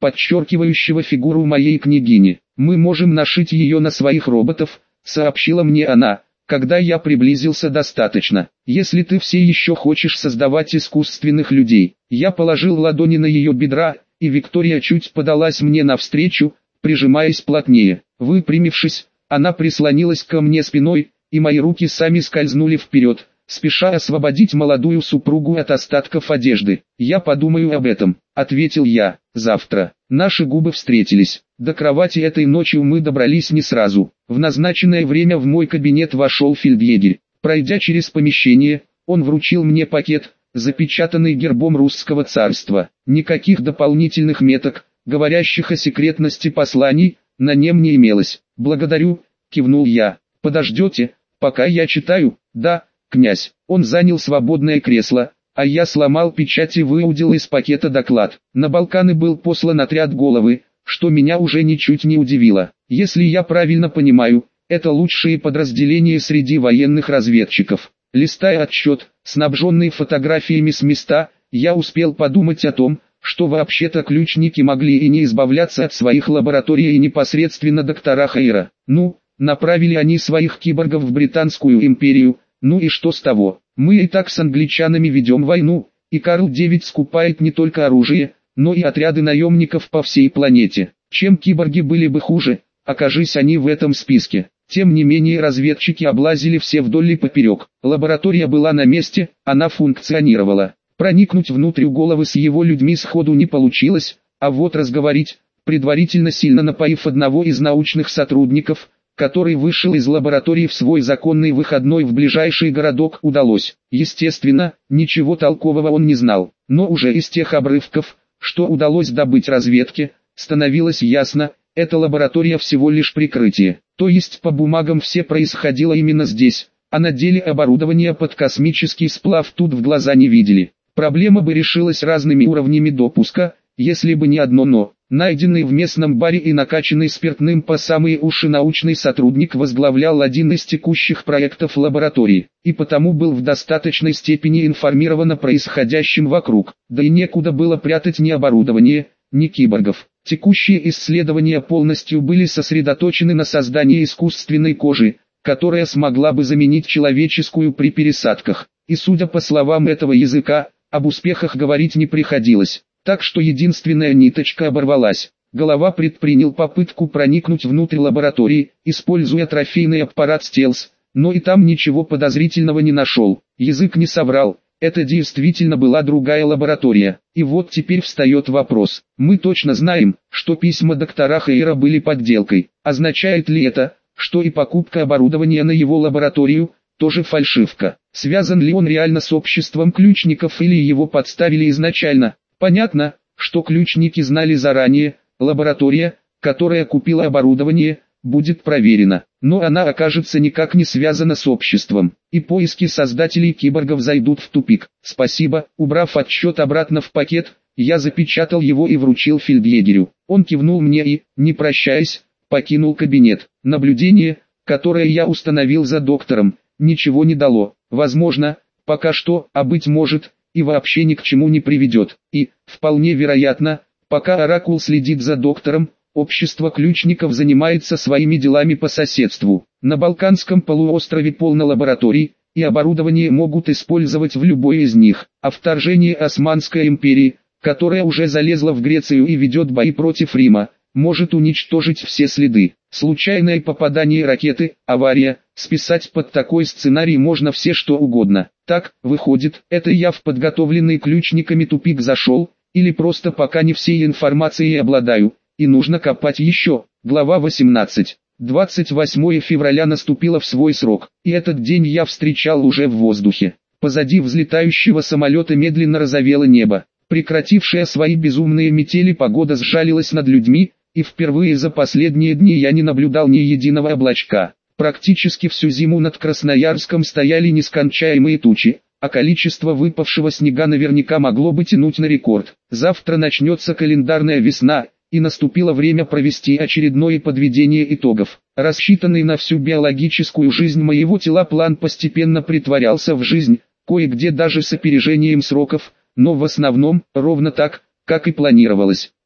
подчеркивающего фигуру моей княгини. «Мы можем нашить ее на своих роботов», — сообщила мне она, когда я приблизился достаточно. «Если ты все еще хочешь создавать искусственных людей». Я положил ладони на ее бедра, и Виктория чуть подалась мне навстречу, прижимаясь плотнее. Выпрямившись, она прислонилась ко мне спиной, и мои руки сами скользнули вперед, спеша освободить молодую супругу от остатков одежды. «Я подумаю об этом», — ответил я. «Завтра». Наши губы встретились. До кровати этой ночью мы добрались не сразу. В назначенное время в мой кабинет вошел фельдъегерь. Пройдя через помещение, он вручил мне пакет, запечатанный гербом русского царства. Никаких дополнительных меток, говорящих о секретности посланий, на нем не имелось. «Благодарю», — кивнул я. «Подождете, пока я читаю?» «Да, князь». Он занял свободное кресло, а я сломал печать и выудил из пакета доклад. На Балканы был послан отряд Головы, что меня уже ничуть не удивило. Если я правильно понимаю, это лучшие подразделения среди военных разведчиков. Листая отчет, снабженный фотографиями с места, я успел подумать о том, что вообще-то ключники могли и не избавляться от своих лабораторий и непосредственно доктора Хейра. Ну, направили они своих киборгов в Британскую империю, ну и что с того? Мы и так с англичанами ведем войну, и Карл девять скупает не только оружие, но и отряды наемников по всей планете. Чем киборги были бы хуже, окажись они в этом списке. Тем не менее разведчики облазили все вдоль и поперек. Лаборатория была на месте, она функционировала. Проникнуть внутрь Головы с его людьми сходу не получилось, а вот разговорить, предварительно сильно напоив одного из научных сотрудников, который вышел из лаборатории в свой законный выходной в ближайший городок, удалось. Естественно, ничего толкового он не знал, но уже из тех обрывков, что удалось добыть разведке, становилось ясно, эта лаборатория всего лишь прикрытие. То есть по бумагам все происходило именно здесь, а на деле оборудование под космический сплав тут в глаза не видели. Проблема бы решилась разными уровнями допуска, если бы не одно «но». Найденный в местном баре и накачанный спиртным по самые уши научный сотрудник возглавлял один из текущих проектов лаборатории, и потому был в достаточной степени информирован о происходящем вокруг, да и некуда было прятать ни оборудование, ни киборгов. Текущие исследования полностью были сосредоточены на создании искусственной кожи, которая смогла бы заменить человеческую при пересадках, и судя по словам этого языка, об успехах говорить не приходилось. Так что единственная ниточка оборвалась. Голова предпринял попытку проникнуть внутрь лаборатории, используя трофейный аппарат стелс, но и там ничего подозрительного не нашел. Язык не соврал, это действительно была другая лаборатория. И вот теперь встает вопрос. Мы точно знаем, что письма доктора Хейра были подделкой. Означает ли это, что и покупка оборудования на его лабораторию тоже фальшивка? Связан ли он реально с обществом ключников или его подставили изначально? Понятно, что ключники знали заранее, лаборатория, которая купила оборудование, будет проверена, но она окажется никак не связана с обществом, и поиски создателей киборгов зайдут в тупик. Спасибо, убрав отчет обратно в пакет, я запечатал его и вручил фельдъегерю. Он кивнул мне и, не прощаясь, покинул кабинет. Наблюдение, которое я установил за доктором, ничего не дало. Возможно, пока что, а быть может, и вообще ни к чему не приведет. И, вполне вероятно, пока Оракул следит за доктором, общество ключников занимается своими делами по соседству. На Балканском полуострове полно лабораторий, и оборудование могут использовать в любой из них. А вторжение Османской империи, которая уже залезла в Грецию и ведет бои против Рима, может уничтожить все следы. Случайное попадание ракеты, авария, списать под такой сценарий можно все что угодно. Так, выходит, это я в подготовленный ключниками тупик зашел, или просто пока не всей информацией обладаю, и нужно копать еще. Глава восемнадцать. двадцать восьмое февраля наступило в свой срок, и этот день я встречал уже в воздухе. Позади взлетающего самолета медленно розовело небо. Прекратившая свои безумные метели погода сжалилась над людьми, и впервые за последние дни я не наблюдал ни единого облачка. Практически всю зиму над Красноярском стояли нескончаемые тучи, а количество выпавшего снега наверняка могло бы тянуть на рекорд. Завтра начнется календарная весна, и наступило время провести очередное подведение итогов. Рассчитанный на всю биологическую жизнь моего тела план постепенно притворялся в жизнь, кое-где даже с опережением сроков, но в основном, ровно так, как и планировалось.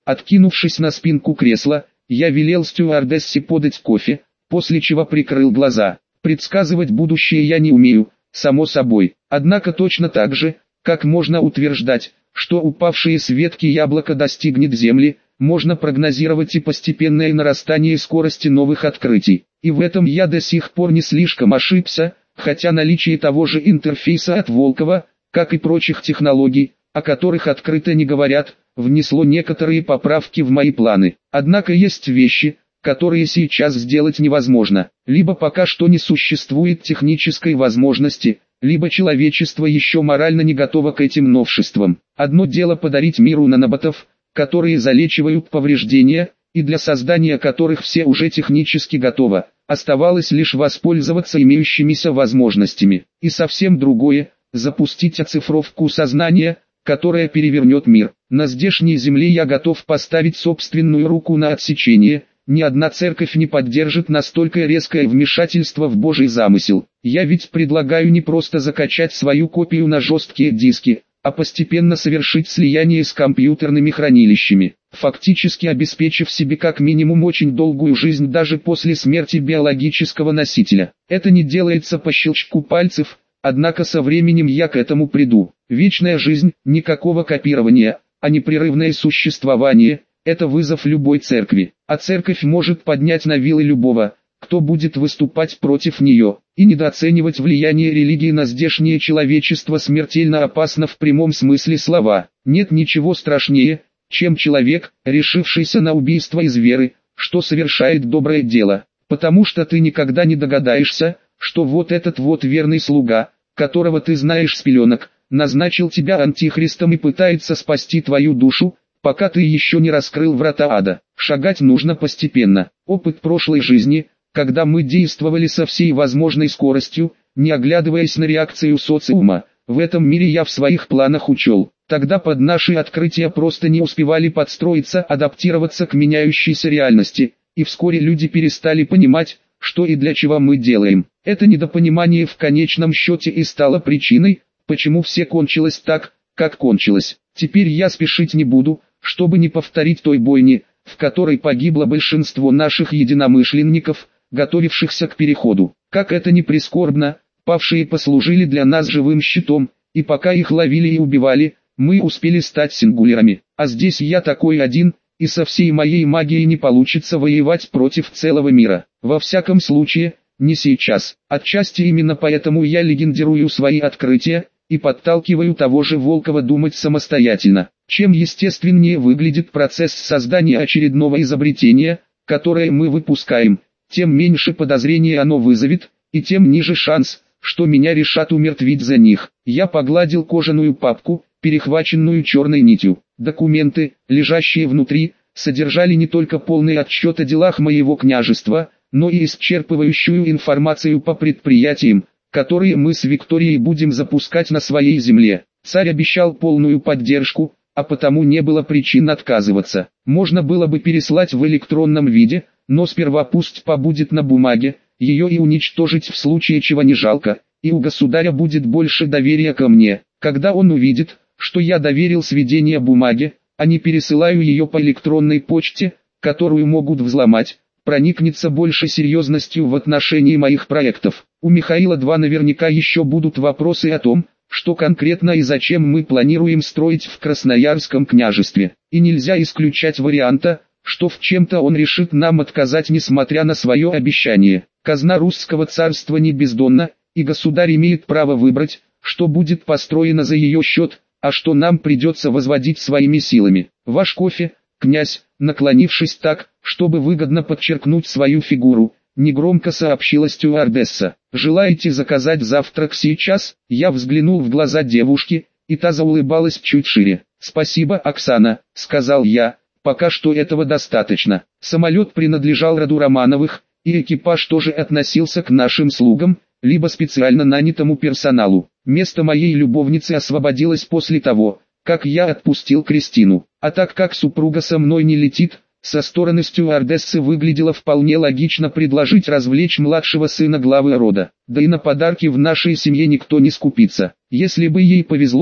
Откинувшись на спинку кресла, я велел стюардессе подать кофе, после чего прикрыл глаза. Предсказывать будущее я не умею, само собой. Однако точно так же, как можно утверждать, что упавшее с ветки яблоко достигнет земли, можно прогнозировать и постепенное нарастание скорости новых открытий. И в этом я до сих пор не слишком ошибся, хотя наличие того же интерфейса от Волкова, как и прочих технологий, о которых открыто не говорят, внесло некоторые поправки в мои планы. Однако есть вещи, которые сейчас сделать невозможно. Либо пока что не существует технической возможности, либо человечество еще морально не готово к этим новшествам. Одно дело подарить миру наноботов, которые залечивают повреждения, и для создания которых все уже технически готовы. Оставалось лишь воспользоваться имеющимися возможностями. И совсем другое – запустить оцифровку сознания, которая перевернет мир. На здешней земле я готов поставить собственную руку на отсечение. Ни одна церковь не поддержит настолько резкое вмешательство в Божий замысел. Я ведь предлагаю не просто закачать свою копию на жесткие диски, а постепенно совершить слияние с компьютерными хранилищами, фактически обеспечив себе как минимум очень долгую жизнь даже после смерти биологического носителя. Это не делается по щелчку пальцев, однако со временем я к этому приду. Вечная жизнь, никакого копирования, а непрерывное существование – это вызов любой церкви, а церковь может поднять на вилы любого, кто будет выступать против нее, и недооценивать влияние религии на здешнее человечество смертельно опасно в прямом смысле слова. Нет ничего страшнее, чем человек, решившийся на убийство из веры, что совершает доброе дело, потому что ты никогда не догадаешься, что вот этот вот верный слуга, которого ты знаешь с пеленок, назначил тебя антихристом и пытается спасти твою душу, пока ты еще не раскрыл врата ада. Шагать нужно постепенно. Опыт прошлой жизни, когда мы действовали со всей возможной скоростью, не оглядываясь на реакцию социума, в этом мире я в своих планах учел. Тогда под наши открытия просто не успевали подстроиться, адаптироваться к меняющейся реальности, и вскоре люди перестали понимать, что и для чего мы делаем. Это недопонимание в конечном счете и стало причиной, почему все кончилось так, как кончилось. Теперь я спешить не буду, чтобы не повторить той бойни, в которой погибло большинство наших единомышленников, готовившихся к переходу. Как это ни прискорбно, павшие послужили для нас живым щитом, и пока их ловили и убивали, мы успели стать сингулярами. А здесь я такой один, и со всей моей магией не получится воевать против целого мира. Во всяком случае, не сейчас. Отчасти именно поэтому я легендирую свои открытия, и подталкиваю того же Волкова думать самостоятельно. Чем естественнее выглядит процесс создания очередного изобретения, которое мы выпускаем, тем меньше подозрений оно вызовет, и тем ниже шанс, что меня решат умертвить за них. Я погладил кожаную папку, перехваченную черной нитью. Документы, лежащие внутри, содержали не только полный отчет о делах моего княжества, но и исчерпывающую информацию по предприятиям, которые мы с Викторией будем запускать на своей земле. Царь обещал полную поддержку, а потому не было причин отказываться. Можно было бы переслать в электронном виде, но сперва пусть побудет на бумаге, ее и уничтожить в случае чего не жалко, и у государя будет больше доверия ко мне. Когда он увидит, что я доверил сведение бумаги, а не пересылаю ее по электронной почте, которую могут взломать, проникнется больше серьезностью в отношении моих проектов. У Михаила-два наверняка еще будут вопросы о том, что конкретно и зачем мы планируем строить в Красноярском княжестве. И нельзя исключать варианта, что в чем-то он решит нам отказать, несмотря на свое обещание. Казна русского царства не бездонна, и государь имеет право выбрать, что будет построено за ее счет, а что нам придется возводить своими силами. Ваш кофе, князь, наклонившись так, чтобы выгодно подчеркнуть свою фигуру, негромко сообщила стюардесса. «Желаете заказать завтрак сейчас?» Я взглянул в глаза девушки, и та заулыбалась чуть шире. «Спасибо, Оксана», — сказал я, — «пока что этого достаточно». Самолет принадлежал роду Романовых, и экипаж тоже относился к нашим слугам, либо специально нанятому персоналу. Место моей любовницы освободилось после того, как я отпустил Кристину. А так как супруга со мной не летит, со стороны стюардессы выглядело вполне логично предложить развлечь младшего сына главы рода. Да и на подарки в нашей семье никто не скупится. Если бы ей повезло,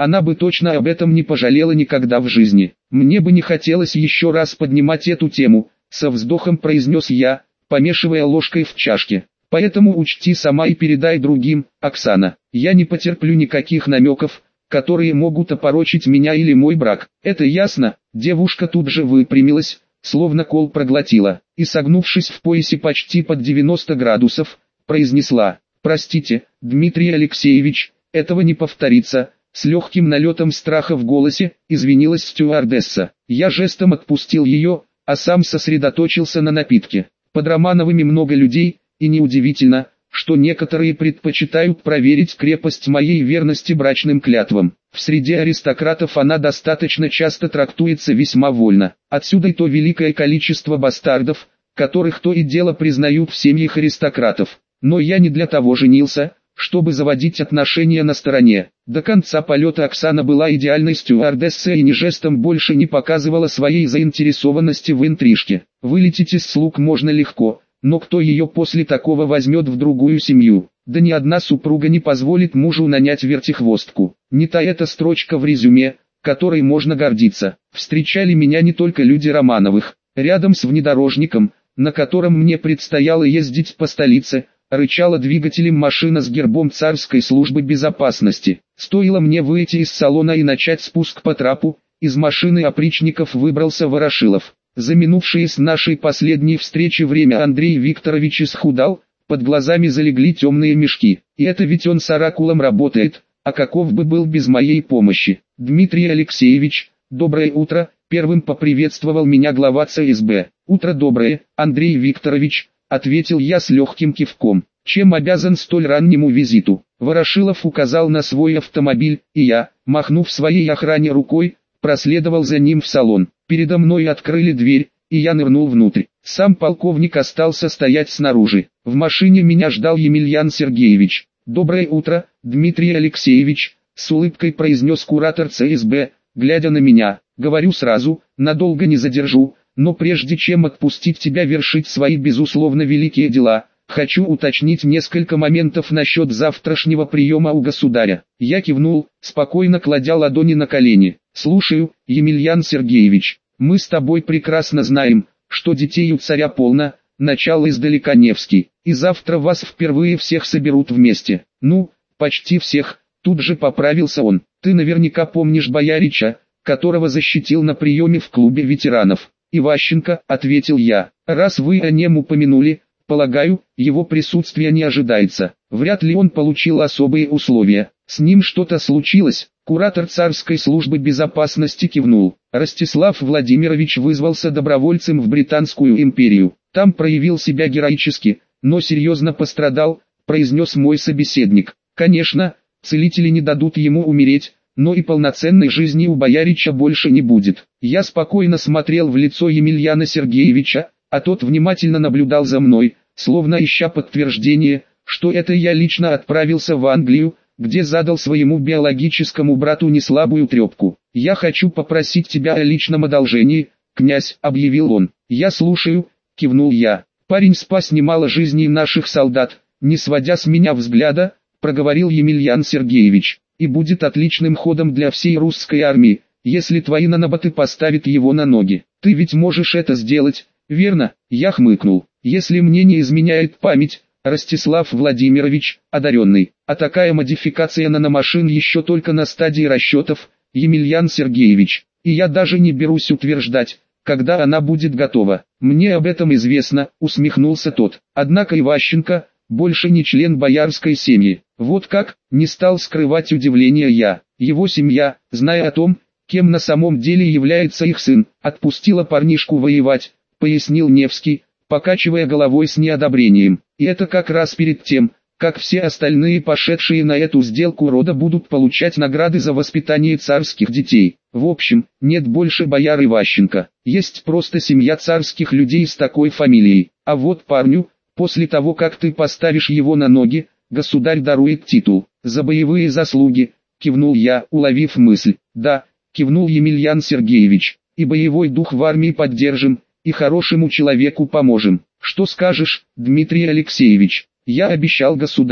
она бы точно об этом не пожалела никогда в жизни. Мне бы не хотелось еще раз поднимать эту тему, со вздохом произнес я, помешивая ложкой в чашке. Поэтому учти сама и передай другим, Оксана, я не потерплю никаких намеков, которые могут опорочить меня или мой брак. Это ясно? Девушка тут же выпрямилась, словно кол проглотила, и согнувшись в поясе почти под девяносто градусов, произнесла: «Простите, Дмитрий Алексеевич, этого не повторится». С легким налетом страха в голосе извинилась стюардесса. Я жестом отпустил ее, а сам сосредоточился на напитке. Под Романовыми много людей, и неудивительно, что некоторые предпочитают проверить крепость моей верности брачным клятвам. В среде аристократов она достаточно часто трактуется весьма вольно. Отсюда и то великое количество бастардов, которых то и дело признают в семьях аристократов. Но я не для того женился, чтобы заводить отношения на стороне. До конца полета Оксана была идеальной стюардессой и ни жестом больше не показывала своей заинтересованности в интрижке. Вылететь из слуг можно легко, но кто ее после такого возьмет в другую семью? Да ни одна супруга не позволит мужу нанять вертихвостку. Не та эта строчка в резюме, которой можно гордиться. Встречали меня не только люди Романовых. Рядом с внедорожником, на котором мне предстояло ездить по столице, рычала двигателем машина с гербом царской службы безопасности. Стоило мне выйти из салона и начать спуск по трапу, из машины опричников выбрался Ворошилов. За минувшее с нашей последней встречи время Андрей Викторович исхудал, под глазами залегли темные мешки. И это ведь он с оракулом работает, а каков бы был без моей помощи. Дмитрий Алексеевич, доброе утро, первым поприветствовал меня глава ЦСБ. Утро доброе, Андрей Викторович, ответил я с легким кивком. Чем обязан столь раннему визиту? Ворошилов указал на свой автомобиль, и я, махнув своей охране рукой, проследовал за ним в салон. Передо мной открыли дверь, и я нырнул внутрь. Сам полковник остался стоять снаружи. В машине меня ждал Емельян Сергеевич. «Доброе утро, Дмитрий Алексеевич», — с улыбкой произнес куратор ЦСБ, глядя на меня. «Говорю сразу, надолго не задержу, но прежде чем отпустить тебя вершить свои безусловно великие дела, хочу уточнить несколько моментов насчет завтрашнего приема у государя». Я кивнул, спокойно кладя ладони на колени. «Слушаю, Емельян Сергеевич, мы с тобой прекрасно знаем, что детей у царя полно, начало издалека Невский, и завтра вас впервые всех соберут вместе». «Ну, почти всех», тут же поправился он. «Ты наверняка помнишь Боярича, которого защитил на приеме в клубе ветеранов». «Иващенко», — ответил я. «Раз вы о нем упомянули, полагаю, его присутствие не ожидается. Вряд ли он получил особые условия. С ним что-то случилось?» Куратор царской службы безопасности кивнул. «Ростислав Владимирович вызвался добровольцем в Британскую империю. Там проявил себя героически, но серьезно пострадал», — произнес мой собеседник. «Конечно, целители не дадут ему умереть, но и полноценной жизни у Боярича больше не будет». Я спокойно смотрел в лицо Емельяна Сергеевича, а тот внимательно наблюдал за мной, словно ища подтверждение, что это я лично отправился в Англию, где задал своему биологическому брату неслабую трепку. «Я хочу попросить тебя о личном одолжении, князь», — объявил он. «Я слушаю», — кивнул я. «Парень спас немало жизней наших солдат», — не сводя с меня взгляда, проговорил Емельян Сергеевич. «И будет отличным ходом для всей русской армии, если твои наноботы поставят его на ноги. Ты ведь можешь это сделать, верно?» Я хмыкнул. «Если мне не изменяет память, Ростислав Владимирович, одаренный, а такая модификация наномашин еще только на стадии расчетов, Емельян Сергеевич, и я даже не берусь утверждать, когда она будет готова. Мне об этом известно», — усмехнулся тот. «Однако Иващенко больше не член боярской семьи». «Вот как?» — не стал скрывать удивление я. «Его семья, зная о том, кем на самом деле является их сын, отпустила парнишку воевать», — пояснил Невский, покачивая головой с неодобрением. «И это как раз перед тем, как все остальные пошедшие на эту сделку рода будут получать награды за воспитание царских детей. В общем, нет больше бояр Иващенко, есть просто семья царских людей с такой фамилией. А вот парню, после того как ты поставишь его на ноги, государь дарует титул за боевые заслуги», — кивнул я, уловив мысль. «Да», — кивнул Емельян Сергеевич, — «и боевой дух в армии поддержим, и хорошему человеку поможем. Что скажешь, Дмитрий Алексеевич?» «Я обещал государю,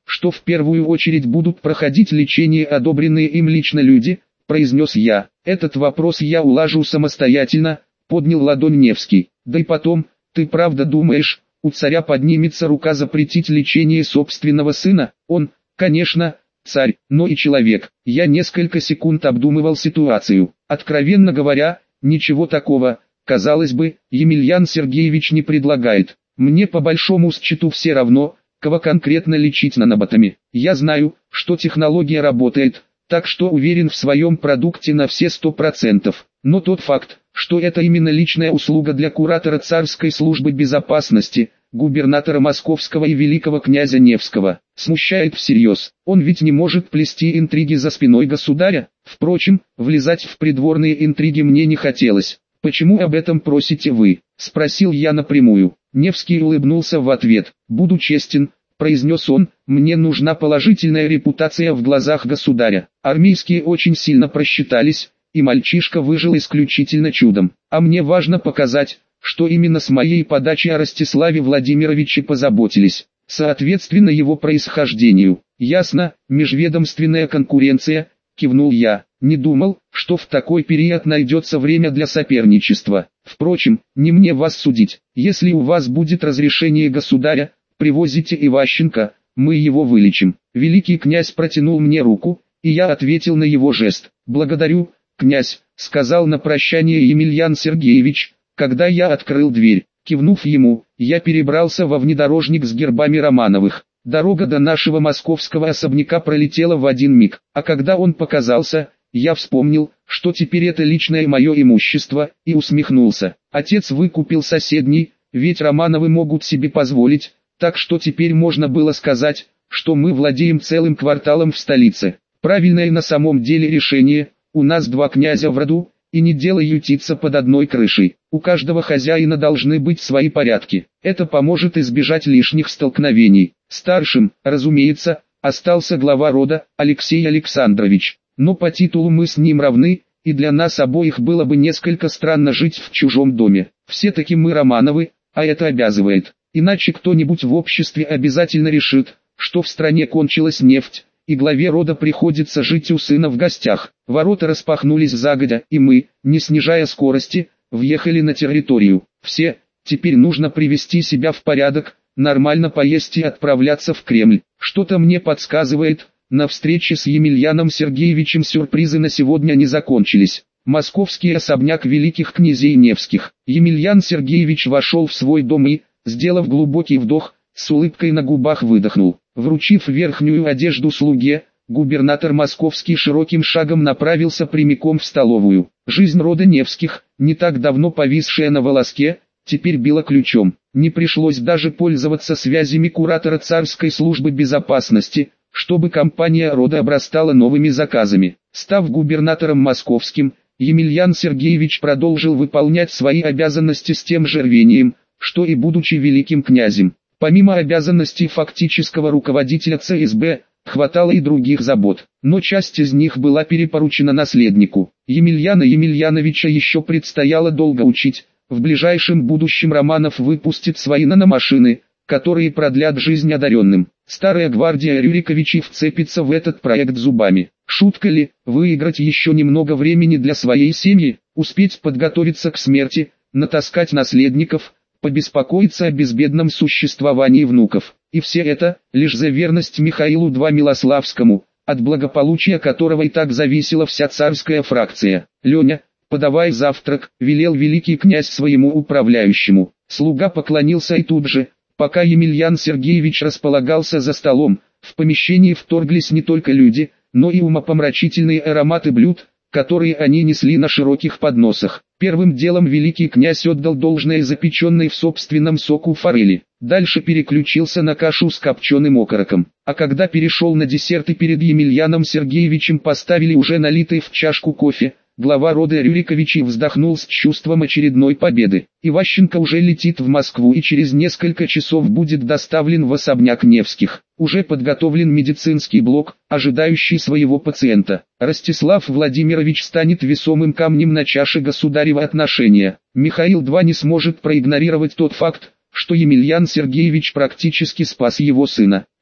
что в первую очередь будут проходить лечение одобренные им лично люди, произнес я. Этот вопрос я улажу самостоятельно, поднял ладонь Невский. Да и потом, ты правда думаешь, у царя поднимется рука запретить лечение собственного сына? Он, конечно, царь, но и человек. Я несколько секунд обдумывал ситуацию. Откровенно говоря, ничего такого, казалось бы, Емельян Сергеевич не предлагает. Мне по большому счету все равно, кого конкретно лечить наноботами. Я знаю, что технология работает, так что уверен в своем продукте на все сто процентов. Но тот факт, что это именно личная услуга для куратора царской службы безопасности, губернатора Московского и великого князя Невского, смущает всерьез. Он ведь не может плести интриги за спиной государя. Впрочем, влезать в придворные интриги мне не хотелось. «Почему об этом просите вы?» – спросил я напрямую. Невский улыбнулся в ответ. «Буду честен», – произнес он, – «мне нужна положительная репутация в глазах государя. Армейские очень сильно просчитались, и мальчишка выжил исключительно чудом. А мне важно показать, что именно с моей подачи о Ростиславе Владимировиче позаботились, соответственно его происхождению». «Ясно, межведомственная конкуренция», – кивнул я. «Не думал, что в такой период найдется время для соперничества. Впрочем, не мне вас судить. Если у вас будет разрешение государя, привозите Иващенко, мы его вылечим». Великий князь протянул мне руку, и я ответил на его жест. «Благодарю, князь», — сказал на прощание Емельян Сергеевич, когда я открыл дверь. Кивнув ему, я перебрался во внедорожник с гербами Романовых. Дорога до нашего московского особняка пролетела в один миг, а когда он показался, я вспомнил, что теперь это личное мое имущество, и усмехнулся. Отец выкупил соседний, ведь Романовы могут себе позволить, так что теперь можно было сказать, что мы владеем целым кварталом в столице. Правильное на самом деле решение, у нас два князя в роду, и не дело ютиться под одной крышей. У каждого хозяина должны быть свои порядки. Это поможет избежать лишних столкновений. Старшим, разумеется, остался глава рода, Алексей Александрович. Но по титулу мы с ним равны, и для нас обоих было бы несколько странно жить в чужом доме. Все-таки мы Романовы, а это обязывает. Иначе кто-нибудь в обществе обязательно решит, что в стране кончилась нефть, и главе рода приходится жить у сына в гостях. Ворота распахнулись загодя, и мы, не снижая скорости, въехали на территорию. Все, теперь нужно привести себя в порядок, нормально поесть и отправляться в Кремль. Что-то мне подсказывает, на встрече с Емельяном Сергеевичем сюрпризы на сегодня не закончились. Московский особняк великих князей Невских. Емельян Сергеевич вошел в свой дом и, сделав глубокий вдох, с улыбкой на губах выдохнул. Вручив верхнюю одежду слуге, губернатор Московский широким шагом направился прямиком в столовую. Жизнь рода Невских, не так давно повисшая на волоске, теперь била ключом. Не пришлось даже пользоваться связями куратора царской службы безопасности, чтобы компания рода обрастала новыми заказами. Став губернатором московским, Емельян Сергеевич продолжил выполнять свои обязанности с тем же рвением, что и будучи великим князем. Помимо обязанностей фактического руководителя ЦСБ, хватало и других забот, но часть из них была перепоручена наследнику. Емельяна Емельяновича еще предстояло долго учить. В ближайшем будущем Романов выпустит свои наномашины, которые продлят жизнь одаренным. Старая гвардия Рюриковичей вцепится в этот проект зубами. Шутка ли, выиграть еще немного времени для своей семьи, успеть подготовиться к смерти, натаскать наследников, побеспокоиться о безбедном существовании внуков. И все это, лишь за верность Михаилу два Милославскому, от благополучия которого и так зависела вся царская фракция. «Леня, подавай завтрак», — велел великий князь своему управляющему. Слуга поклонился и тут же, пока Емельян Сергеевич располагался за столом, в помещении вторглись не только люди, но и умопомрачительные ароматы блюд, которые они несли на широких подносах. Первым делом великий князь отдал должное запеченной в собственном соку форели. Дальше переключился на кашу с копченым окороком. А когда перешел на десерты, перед Емельяном Сергеевичем поставили уже налитый в чашку кофе. Глава рода Рюриковичей вздохнул с чувством очередной победы. Иващенко уже летит в Москву и через несколько часов будет доставлен в особняк Невских. Уже подготовлен медицинский блок, ожидающий своего пациента. Ростислав Владимирович станет весомым камнем на чаше государева отношения. Михаил два не сможет проигнорировать тот факт, что Емельян Сергеевич практически спас его сына.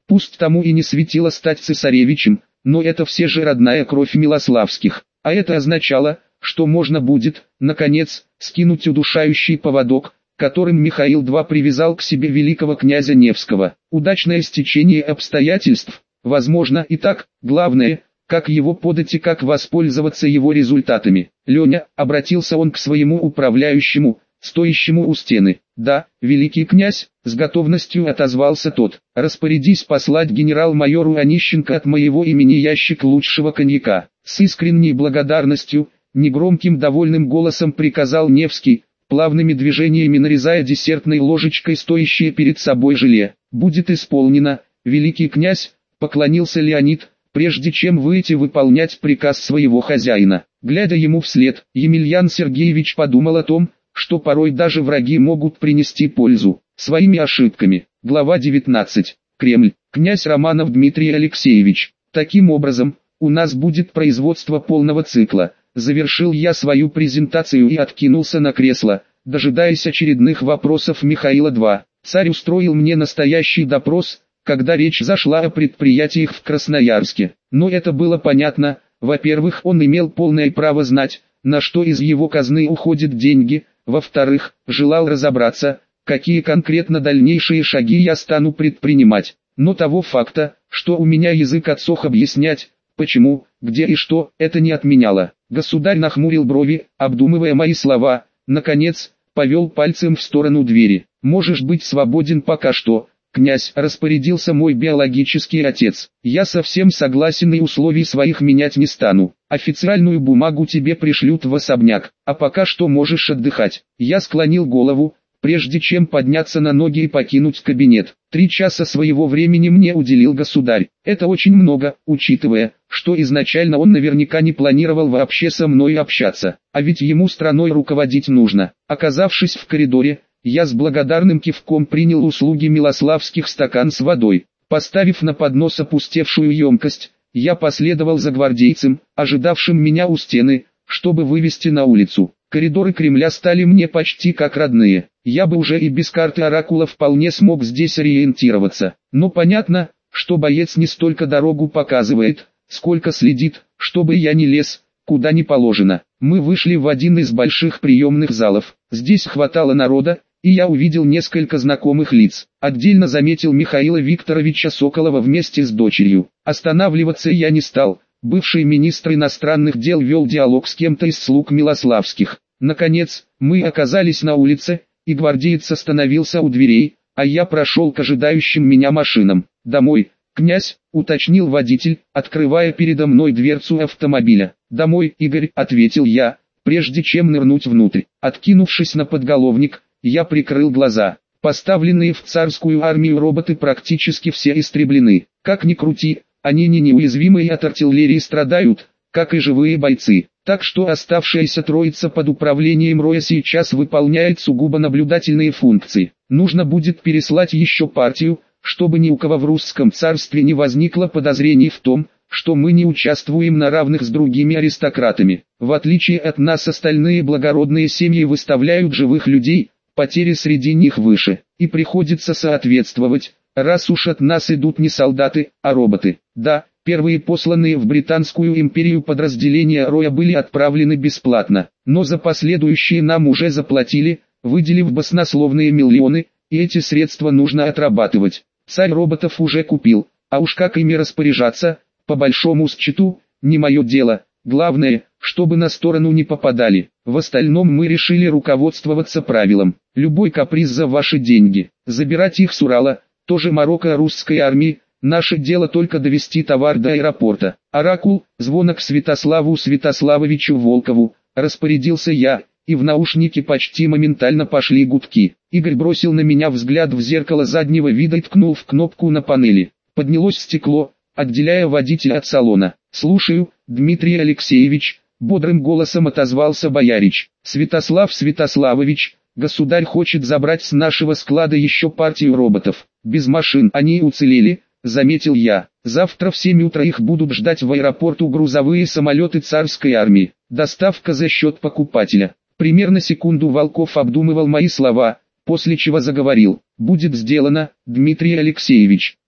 Пусть тому и не светило стать цесаревичем, но это все же родная кровь Милославских. А это означало, что можно будет, наконец, скинуть удушающий поводок, которым Михаил два привязал к себе великого князя Невского. Удачное стечение обстоятельств, возможно и так, главное, как его подать и как воспользоваться его результатами. «Леня», обратился он к своему управляющему, стоящему у стены. «Да, великий князь», с готовностью отозвался тот. «Распорядись послать генерал-майору Онищенко от моего имени ящик лучшего коньяка». С искренней благодарностью, негромким довольным голосом приказал Невский, плавными движениями нарезая десертной ложечкой стоящее перед собой желе. «Будет исполнено, великий князь», поклонился Леонид, прежде чем выйти выполнять приказ своего хозяина. Глядя ему вслед, Емельян Сергеевич подумал о том, что порой даже враги могут принести пользу своими ошибками. Глава девятнадцать. Кремль. Князь Романов Дмитрий Алексеевич. Таким образом, у нас будет производство полного цикла. Завершил я свою презентацию и откинулся на кресло, дожидаясь очередных вопросов Михаила два. Царь устроил мне настоящий допрос, когда речь зашла о предприятиях в Красноярске. Но это было понятно. Во-первых, он имел полное право знать, на что из его казны уходят деньги. Во-вторых, желал разобраться, какие конкретно дальнейшие шаги я стану предпринимать. Но того факта, что у меня язык отсох объяснять, почему, где и что, это не отменяло. Государь нахмурил брови, обдумывая мои слова, наконец, повел пальцем в сторону двери. «Можешь быть свободен пока что, князь», распорядился мой биологический отец. «Я совсем согласен и условий своих менять не стану. Официальную бумагу тебе пришлют в особняк, а пока что можешь отдыхать». Я склонил голову, прежде чем подняться на ноги и покинуть кабинет. Три часа своего времени мне уделил государь. Это очень много, учитывая, что изначально он наверняка не планировал вообще со мной общаться. А ведь ему страной руководить нужно. Оказавшись в коридоре, я с благодарным кивком принял услуги Милославских стакан с водой. Поставив на поднос опустевшую емкость, я последовал за гвардейцем, ожидавшим меня у стены, чтобы вывести на улицу. Коридоры Кремля стали мне почти как родные. Я бы уже и без карты оракула вполне смог здесь ориентироваться. Но понятно, что боец не столько дорогу показывает, сколько следит, чтобы я не лез, куда не положено. Мы вышли в один из больших приемных залов. Здесь хватало народа, и я увидел несколько знакомых лиц. Отдельно заметил Михаила Викторовича Соколова вместе с дочерью. Останавливаться я не стал. Бывший министр иностранных дел вел диалог с кем-то из слуг Милославских. Наконец, мы оказались на улице, и гвардеец остановился у дверей, а я прошел к ожидающим меня машинам. «Домой, князь», — уточнил водитель, открывая передо мной дверцу автомобиля. «Домой, Игорь», — ответил я, прежде чем нырнуть внутрь. Откинувшись на подголовник, я прикрыл глаза. Поставленные в царскую армию роботы практически все истреблены. Как ни крути, они не неуязвимы и от артиллерии страдают, как и живые бойцы. Так что оставшаяся троица под управлением Роя сейчас выполняет сугубо наблюдательные функции. Нужно будет переслать еще партию, чтобы ни у кого в русском царстве не возникло подозрений в том, что мы не участвуем на равных с другими аристократами. В отличие от нас остальные благородные семьи выставляют живых людей, потери среди них выше, и приходится соответствовать, раз уж от нас идут не солдаты, а роботы. Да, первые посланные в Британскую империю подразделения Роя были отправлены бесплатно, но за последующие нам уже заплатили, выделив баснословные миллионы, и эти средства нужно отрабатывать. Царь роботов уже купил, а уж как ими распоряжаться, по большому счету, не мое дело. Главное, чтобы на сторону не попадали. В остальном мы решили руководствоваться правилом. Любой каприз за ваши деньги. Забирать их с Урала, тоже морока русской армии. Наше дело только довести товар до аэропорта. Оракул, звонок Святославу Святославовичу Волкову, распорядился я, и в наушнике почти моментально пошли гудки. Игорь бросил на меня взгляд в зеркало заднего вида и ткнул в кнопку на панели. Поднялось стекло, отделяя водителя от салона. «Слушаю, Дмитрий Алексеевич», — бодрым голосом отозвался боярич. «Святослав Святославович, государь хочет забрать с нашего склада еще партию роботов. Без машин они уцелели», — заметил я. «Завтра в семь утра их будут ждать в аэропорту грузовые самолеты царской армии. Доставка за счет покупателя». Примерно секунду Волков обдумывал мои слова, после чего заговорил. «Будет сделано, Дмитрий Алексеевич.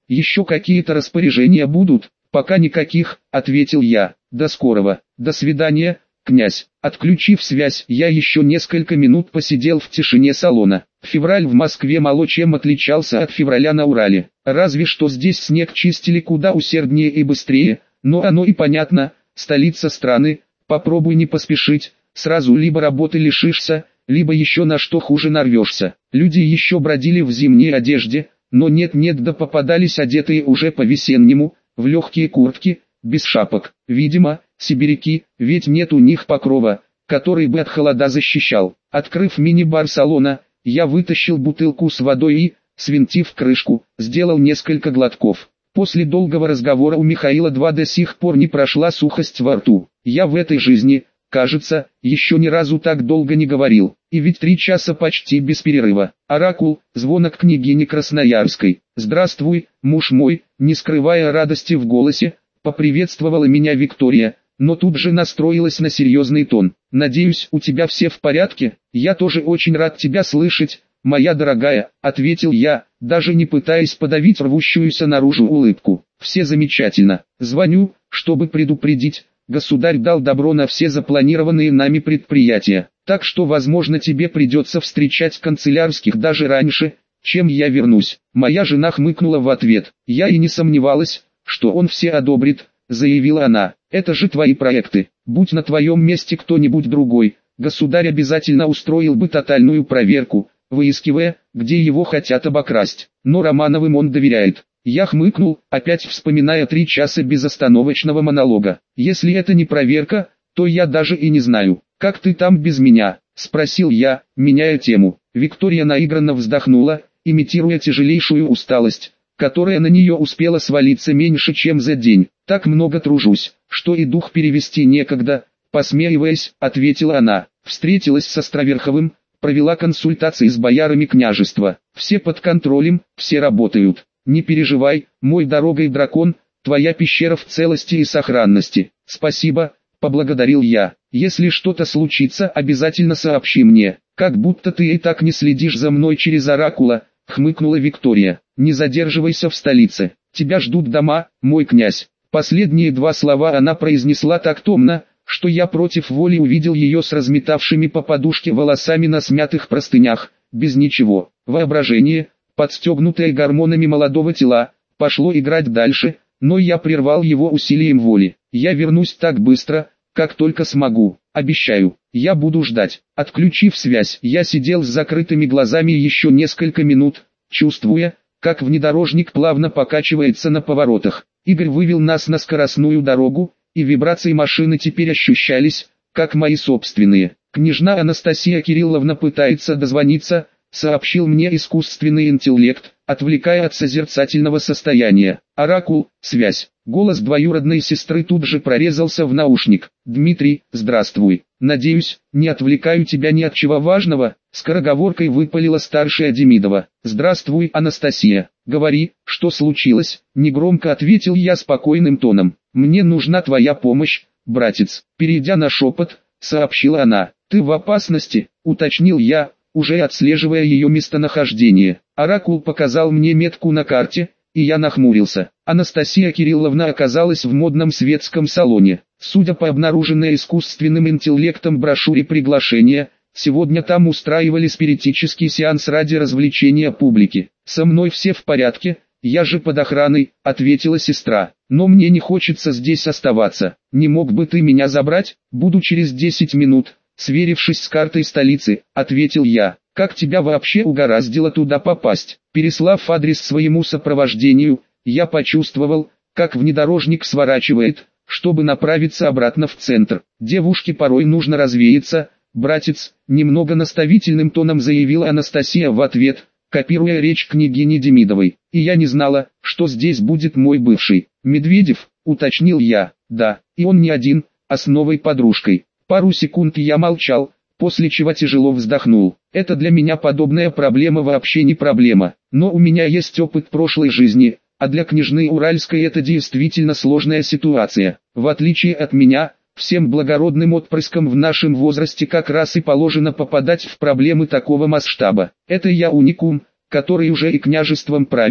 Еще какие-то распоряжения будут? Пока никаких, ответил я. До скорого. До свидания, князь. Отключив связь, я еще несколько минут посидел в тишине салона. Февраль в Москве мало чем отличался от февраля на Урале. Разве что здесь снег чистили куда усерднее и быстрее, но оно и понятно, столица страны, попробуй не поспешить, сразу либо работы лишишься, либо еще на что хуже нарвешься. Люди еще бродили в зимней одежде, но нет-нет да попадались одетые уже по-весеннему, в легкие куртки, без шапок. Видимо, сибиряки, ведь нет у них покрова, который бы от холода защищал. Открыв мини-бар салона, я вытащил бутылку с водой и, свинтив крышку, сделал несколько глотков. После долгого разговора у Михаила два до сих пор не прошла сухость во рту. Я в этой жизни, кажется, еще ни разу так долго не говорил. И ведь три часа почти без перерыва. Оракул, звонок княгини Красноярской. «Здравствуй, муж мой», не скрывая радости в голосе, поприветствовала меня Виктория, но тут же настроилась на серьезный тон. «Надеюсь, у тебя все в порядке? Я тоже очень рад тебя слышать, моя дорогая», ответил я, даже не пытаясь подавить рвущуюся наружу улыбку. «Все замечательно. Звоню, чтобы предупредить, государь дал добро на все запланированные нами предприятия, так что возможно тебе придется встречать канцелярских даже раньше, чем я вернусь». Моя жена хмыкнула в ответ. «Я и не сомневалась, что он все одобрит», заявила она. «Это же твои проекты. Будь на твоем месте кто-нибудь другой, государь обязательно устроил бы тотальную проверку, выискивая, где его хотят обокрасть. Но Романовым он доверяет». Я хмыкнул, опять вспоминая три часа безостановочного монолога. «Если это не проверка, то я даже и не знаю, как ты там без меня?» спросил я, меняя тему. Виктория наигранно вздохнула, имитируя тяжелейшую усталость, которая на нее успела свалиться меньше чем за день. «Так много тружусь, что и дух перевести некогда», посмеиваясь, ответила она. Встретилась с Островерховым, провела консультации с боярами княжества. «Все под контролем, все работают. Не переживай, мой дорогой дракон, твоя пещера в целости и сохранности». «Спасибо», поблагодарил я. «Если что-то случится, обязательно сообщи мне». «Как будто ты и так не следишь за мной через оракула», хмыкнула Виктория. «Не задерживайся в столице. Тебя ждут дома, мой князь». Последние два слова она произнесла так томно, что я против воли увидел ее с разметавшими по подушке волосами на смятых простынях, без ничего. Воображение, подстегнутое гормонами молодого тела, пошло играть дальше, но я прервал его усилием воли. «Я вернусь так быстро, как только смогу, обещаю, я буду ждать». Отключив связь, я сидел с закрытыми глазами еще несколько минут, чувствуя, как внедорожник плавно покачивается на поворотах. Игорь вывел нас на скоростную дорогу, и вибрации машины теперь ощущались, как мои собственные. «Княжна Анастасия Кирилловна пытается дозвониться», сообщил мне искусственный интеллект, отвлекая от созерцательного состояния. «Оракул, связь». Голос двоюродной сестры тут же прорезался в наушник. «Дмитрий, здравствуй. Надеюсь, не отвлекаю тебя ни от чего важного», скороговоркой выпалила старшая Демидова. «Здравствуй, Анастасия. Говори, что случилось?» Негромко ответил я спокойным тоном. «Мне нужна твоя помощь, братец». Перейдя на шепот, сообщила она. «Ты в опасности?» уточнил я, уже отслеживая ее местонахождение. Оракул показал мне метку на карте, и я нахмурился. Анастасия Кирилловна оказалась в модном светском салоне. Судя по обнаруженной искусственным интеллектом брошюре приглашения, сегодня там устраивали спиритический сеанс ради развлечения публики. «Со мной все в порядке, я же под охраной», — ответила сестра. «Но мне не хочется здесь оставаться. Не мог бы ты меня забрать? Буду через десять минут», сверившись с картой столицы, ответил я. «Как тебя вообще угораздило туда попасть?» Переслав адрес своему сопровождению, я почувствовал, как внедорожник сворачивает, чтобы направиться обратно в центр. «Девушке порой нужно развеяться, братец», немного наставительным тоном заявила Анастасия в ответ, копируя речь княгини Демидовой. «И я не знала, что здесь будет мой бывший». «Медведев», уточнил я. «Да, и он не один, а с новой подружкой». Пару секунд я молчал, после чего тяжело вздохнул. «Это для меня подобная проблема вообще не проблема, но у меня есть опыт прошлой жизни, а для княжны Уральской это действительно сложная ситуация. В отличие от меня, всем благородным отпрыскам в нашем возрасте как раз и положено попадать в проблемы такого масштаба. Это я уникум, который уже и княжеством правит,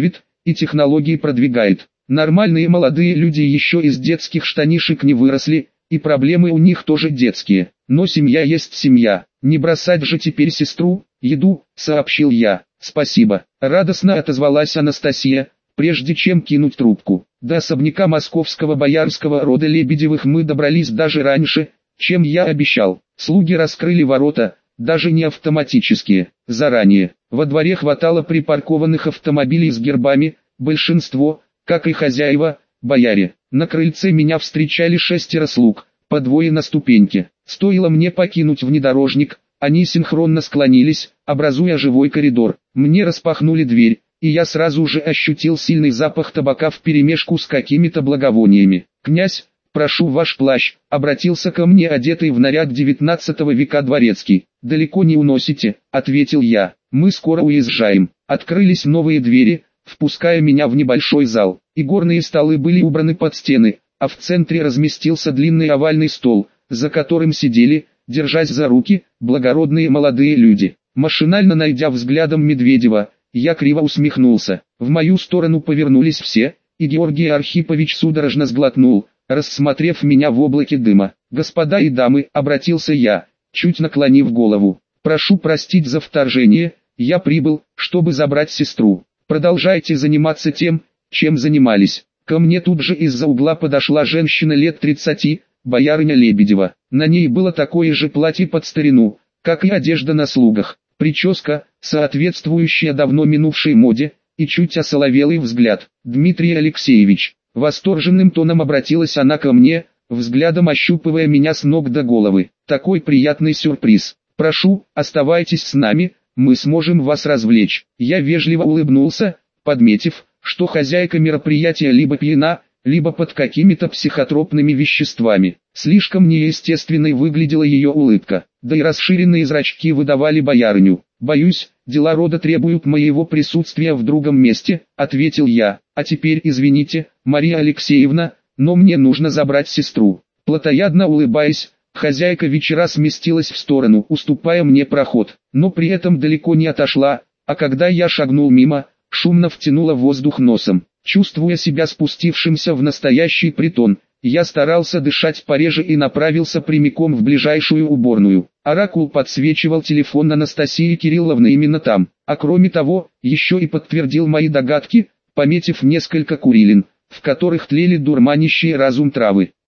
и технологии продвигает. Нормальные молодые люди еще из детских штанишек не выросли, и проблемы у них тоже детские. Но семья есть семья, не бросать же теперь сестру, еду, сообщил я. Спасибо, радостно отозвалась Анастасия, прежде чем кинуть трубку. До особняка московского боярского рода Лебедевых мы добрались даже раньше, чем я обещал. Слуги раскрыли ворота, даже не автоматические, заранее. Во дворе хватало припаркованных автомобилей с гербами, большинство, как и хозяева, бояре. На крыльце меня встречали шестеро слуг, по двое на ступеньке. Стоило мне покинуть внедорожник, они синхронно склонились, образуя живой коридор. Мне распахнули дверь, и я сразу же ощутил сильный запах табака вперемешку с какими-то благовониями. «Князь, прошу ваш плащ», — обратился ко мне одетый в наряд девятнадцатого века дворецкий. «Далеко не уносите», — ответил я. «Мы скоро уезжаем». Открылись новые двери, впуская меня в небольшой зал. Игорные столы были убраны под стены, а в центре разместился длинный овальный стол, за которым сидели, держась за руки, благородные молодые люди. Машинально найдя взглядом Медведева, я криво усмехнулся. В мою сторону повернулись все, и Георгий Архипович судорожно сглотнул, рассмотрев меня в облаке дыма. «Господа и дамы», — обратился я, чуть наклонив голову, — «прошу простить за вторжение, я прибыл, чтобы забрать сестру. Продолжайте заниматься тем, чем занимались». Ко мне тут же из-за угла подошла женщина лет тридцати, боярыня Лебедева. На ней было такое же платье под старину, как и одежда на слугах, прическа, соответствующая давно минувшей моде, и чуть осоловелый взгляд. «Дмитрий Алексеевич», — восторженным тоном обратилась она ко мне, взглядом ощупывая меня с ног до головы. «Такой приятный сюрприз. Прошу, оставайтесь с нами, мы сможем вас развлечь». Я вежливо улыбнулся, подметив, что хозяйка мероприятия либо пьяна, либо под какими-то психотропными веществами. Слишком неестественной выглядела ее улыбка, да и расширенные зрачки выдавали боярыню. «Боюсь, дела рода требуют моего присутствия в другом месте», — ответил я. «А теперь извините, Мария Алексеевна, но мне нужно забрать сестру». Плотоядно улыбаясь, хозяйка вечера сместилась в сторону, уступая мне проход, но при этом далеко не отошла, а когда я шагнул мимо, шумно втянула воздух носом. Чувствуя себя спустившимся в настоящий притон, я старался дышать пореже и направился прямиком в ближайшую уборную. Оракул подсвечивал телефон Анастасии Кирилловны именно там, а кроме того, еще и подтвердил мои догадки, пометив несколько курилин, в которых тлели дурманящие разум травы.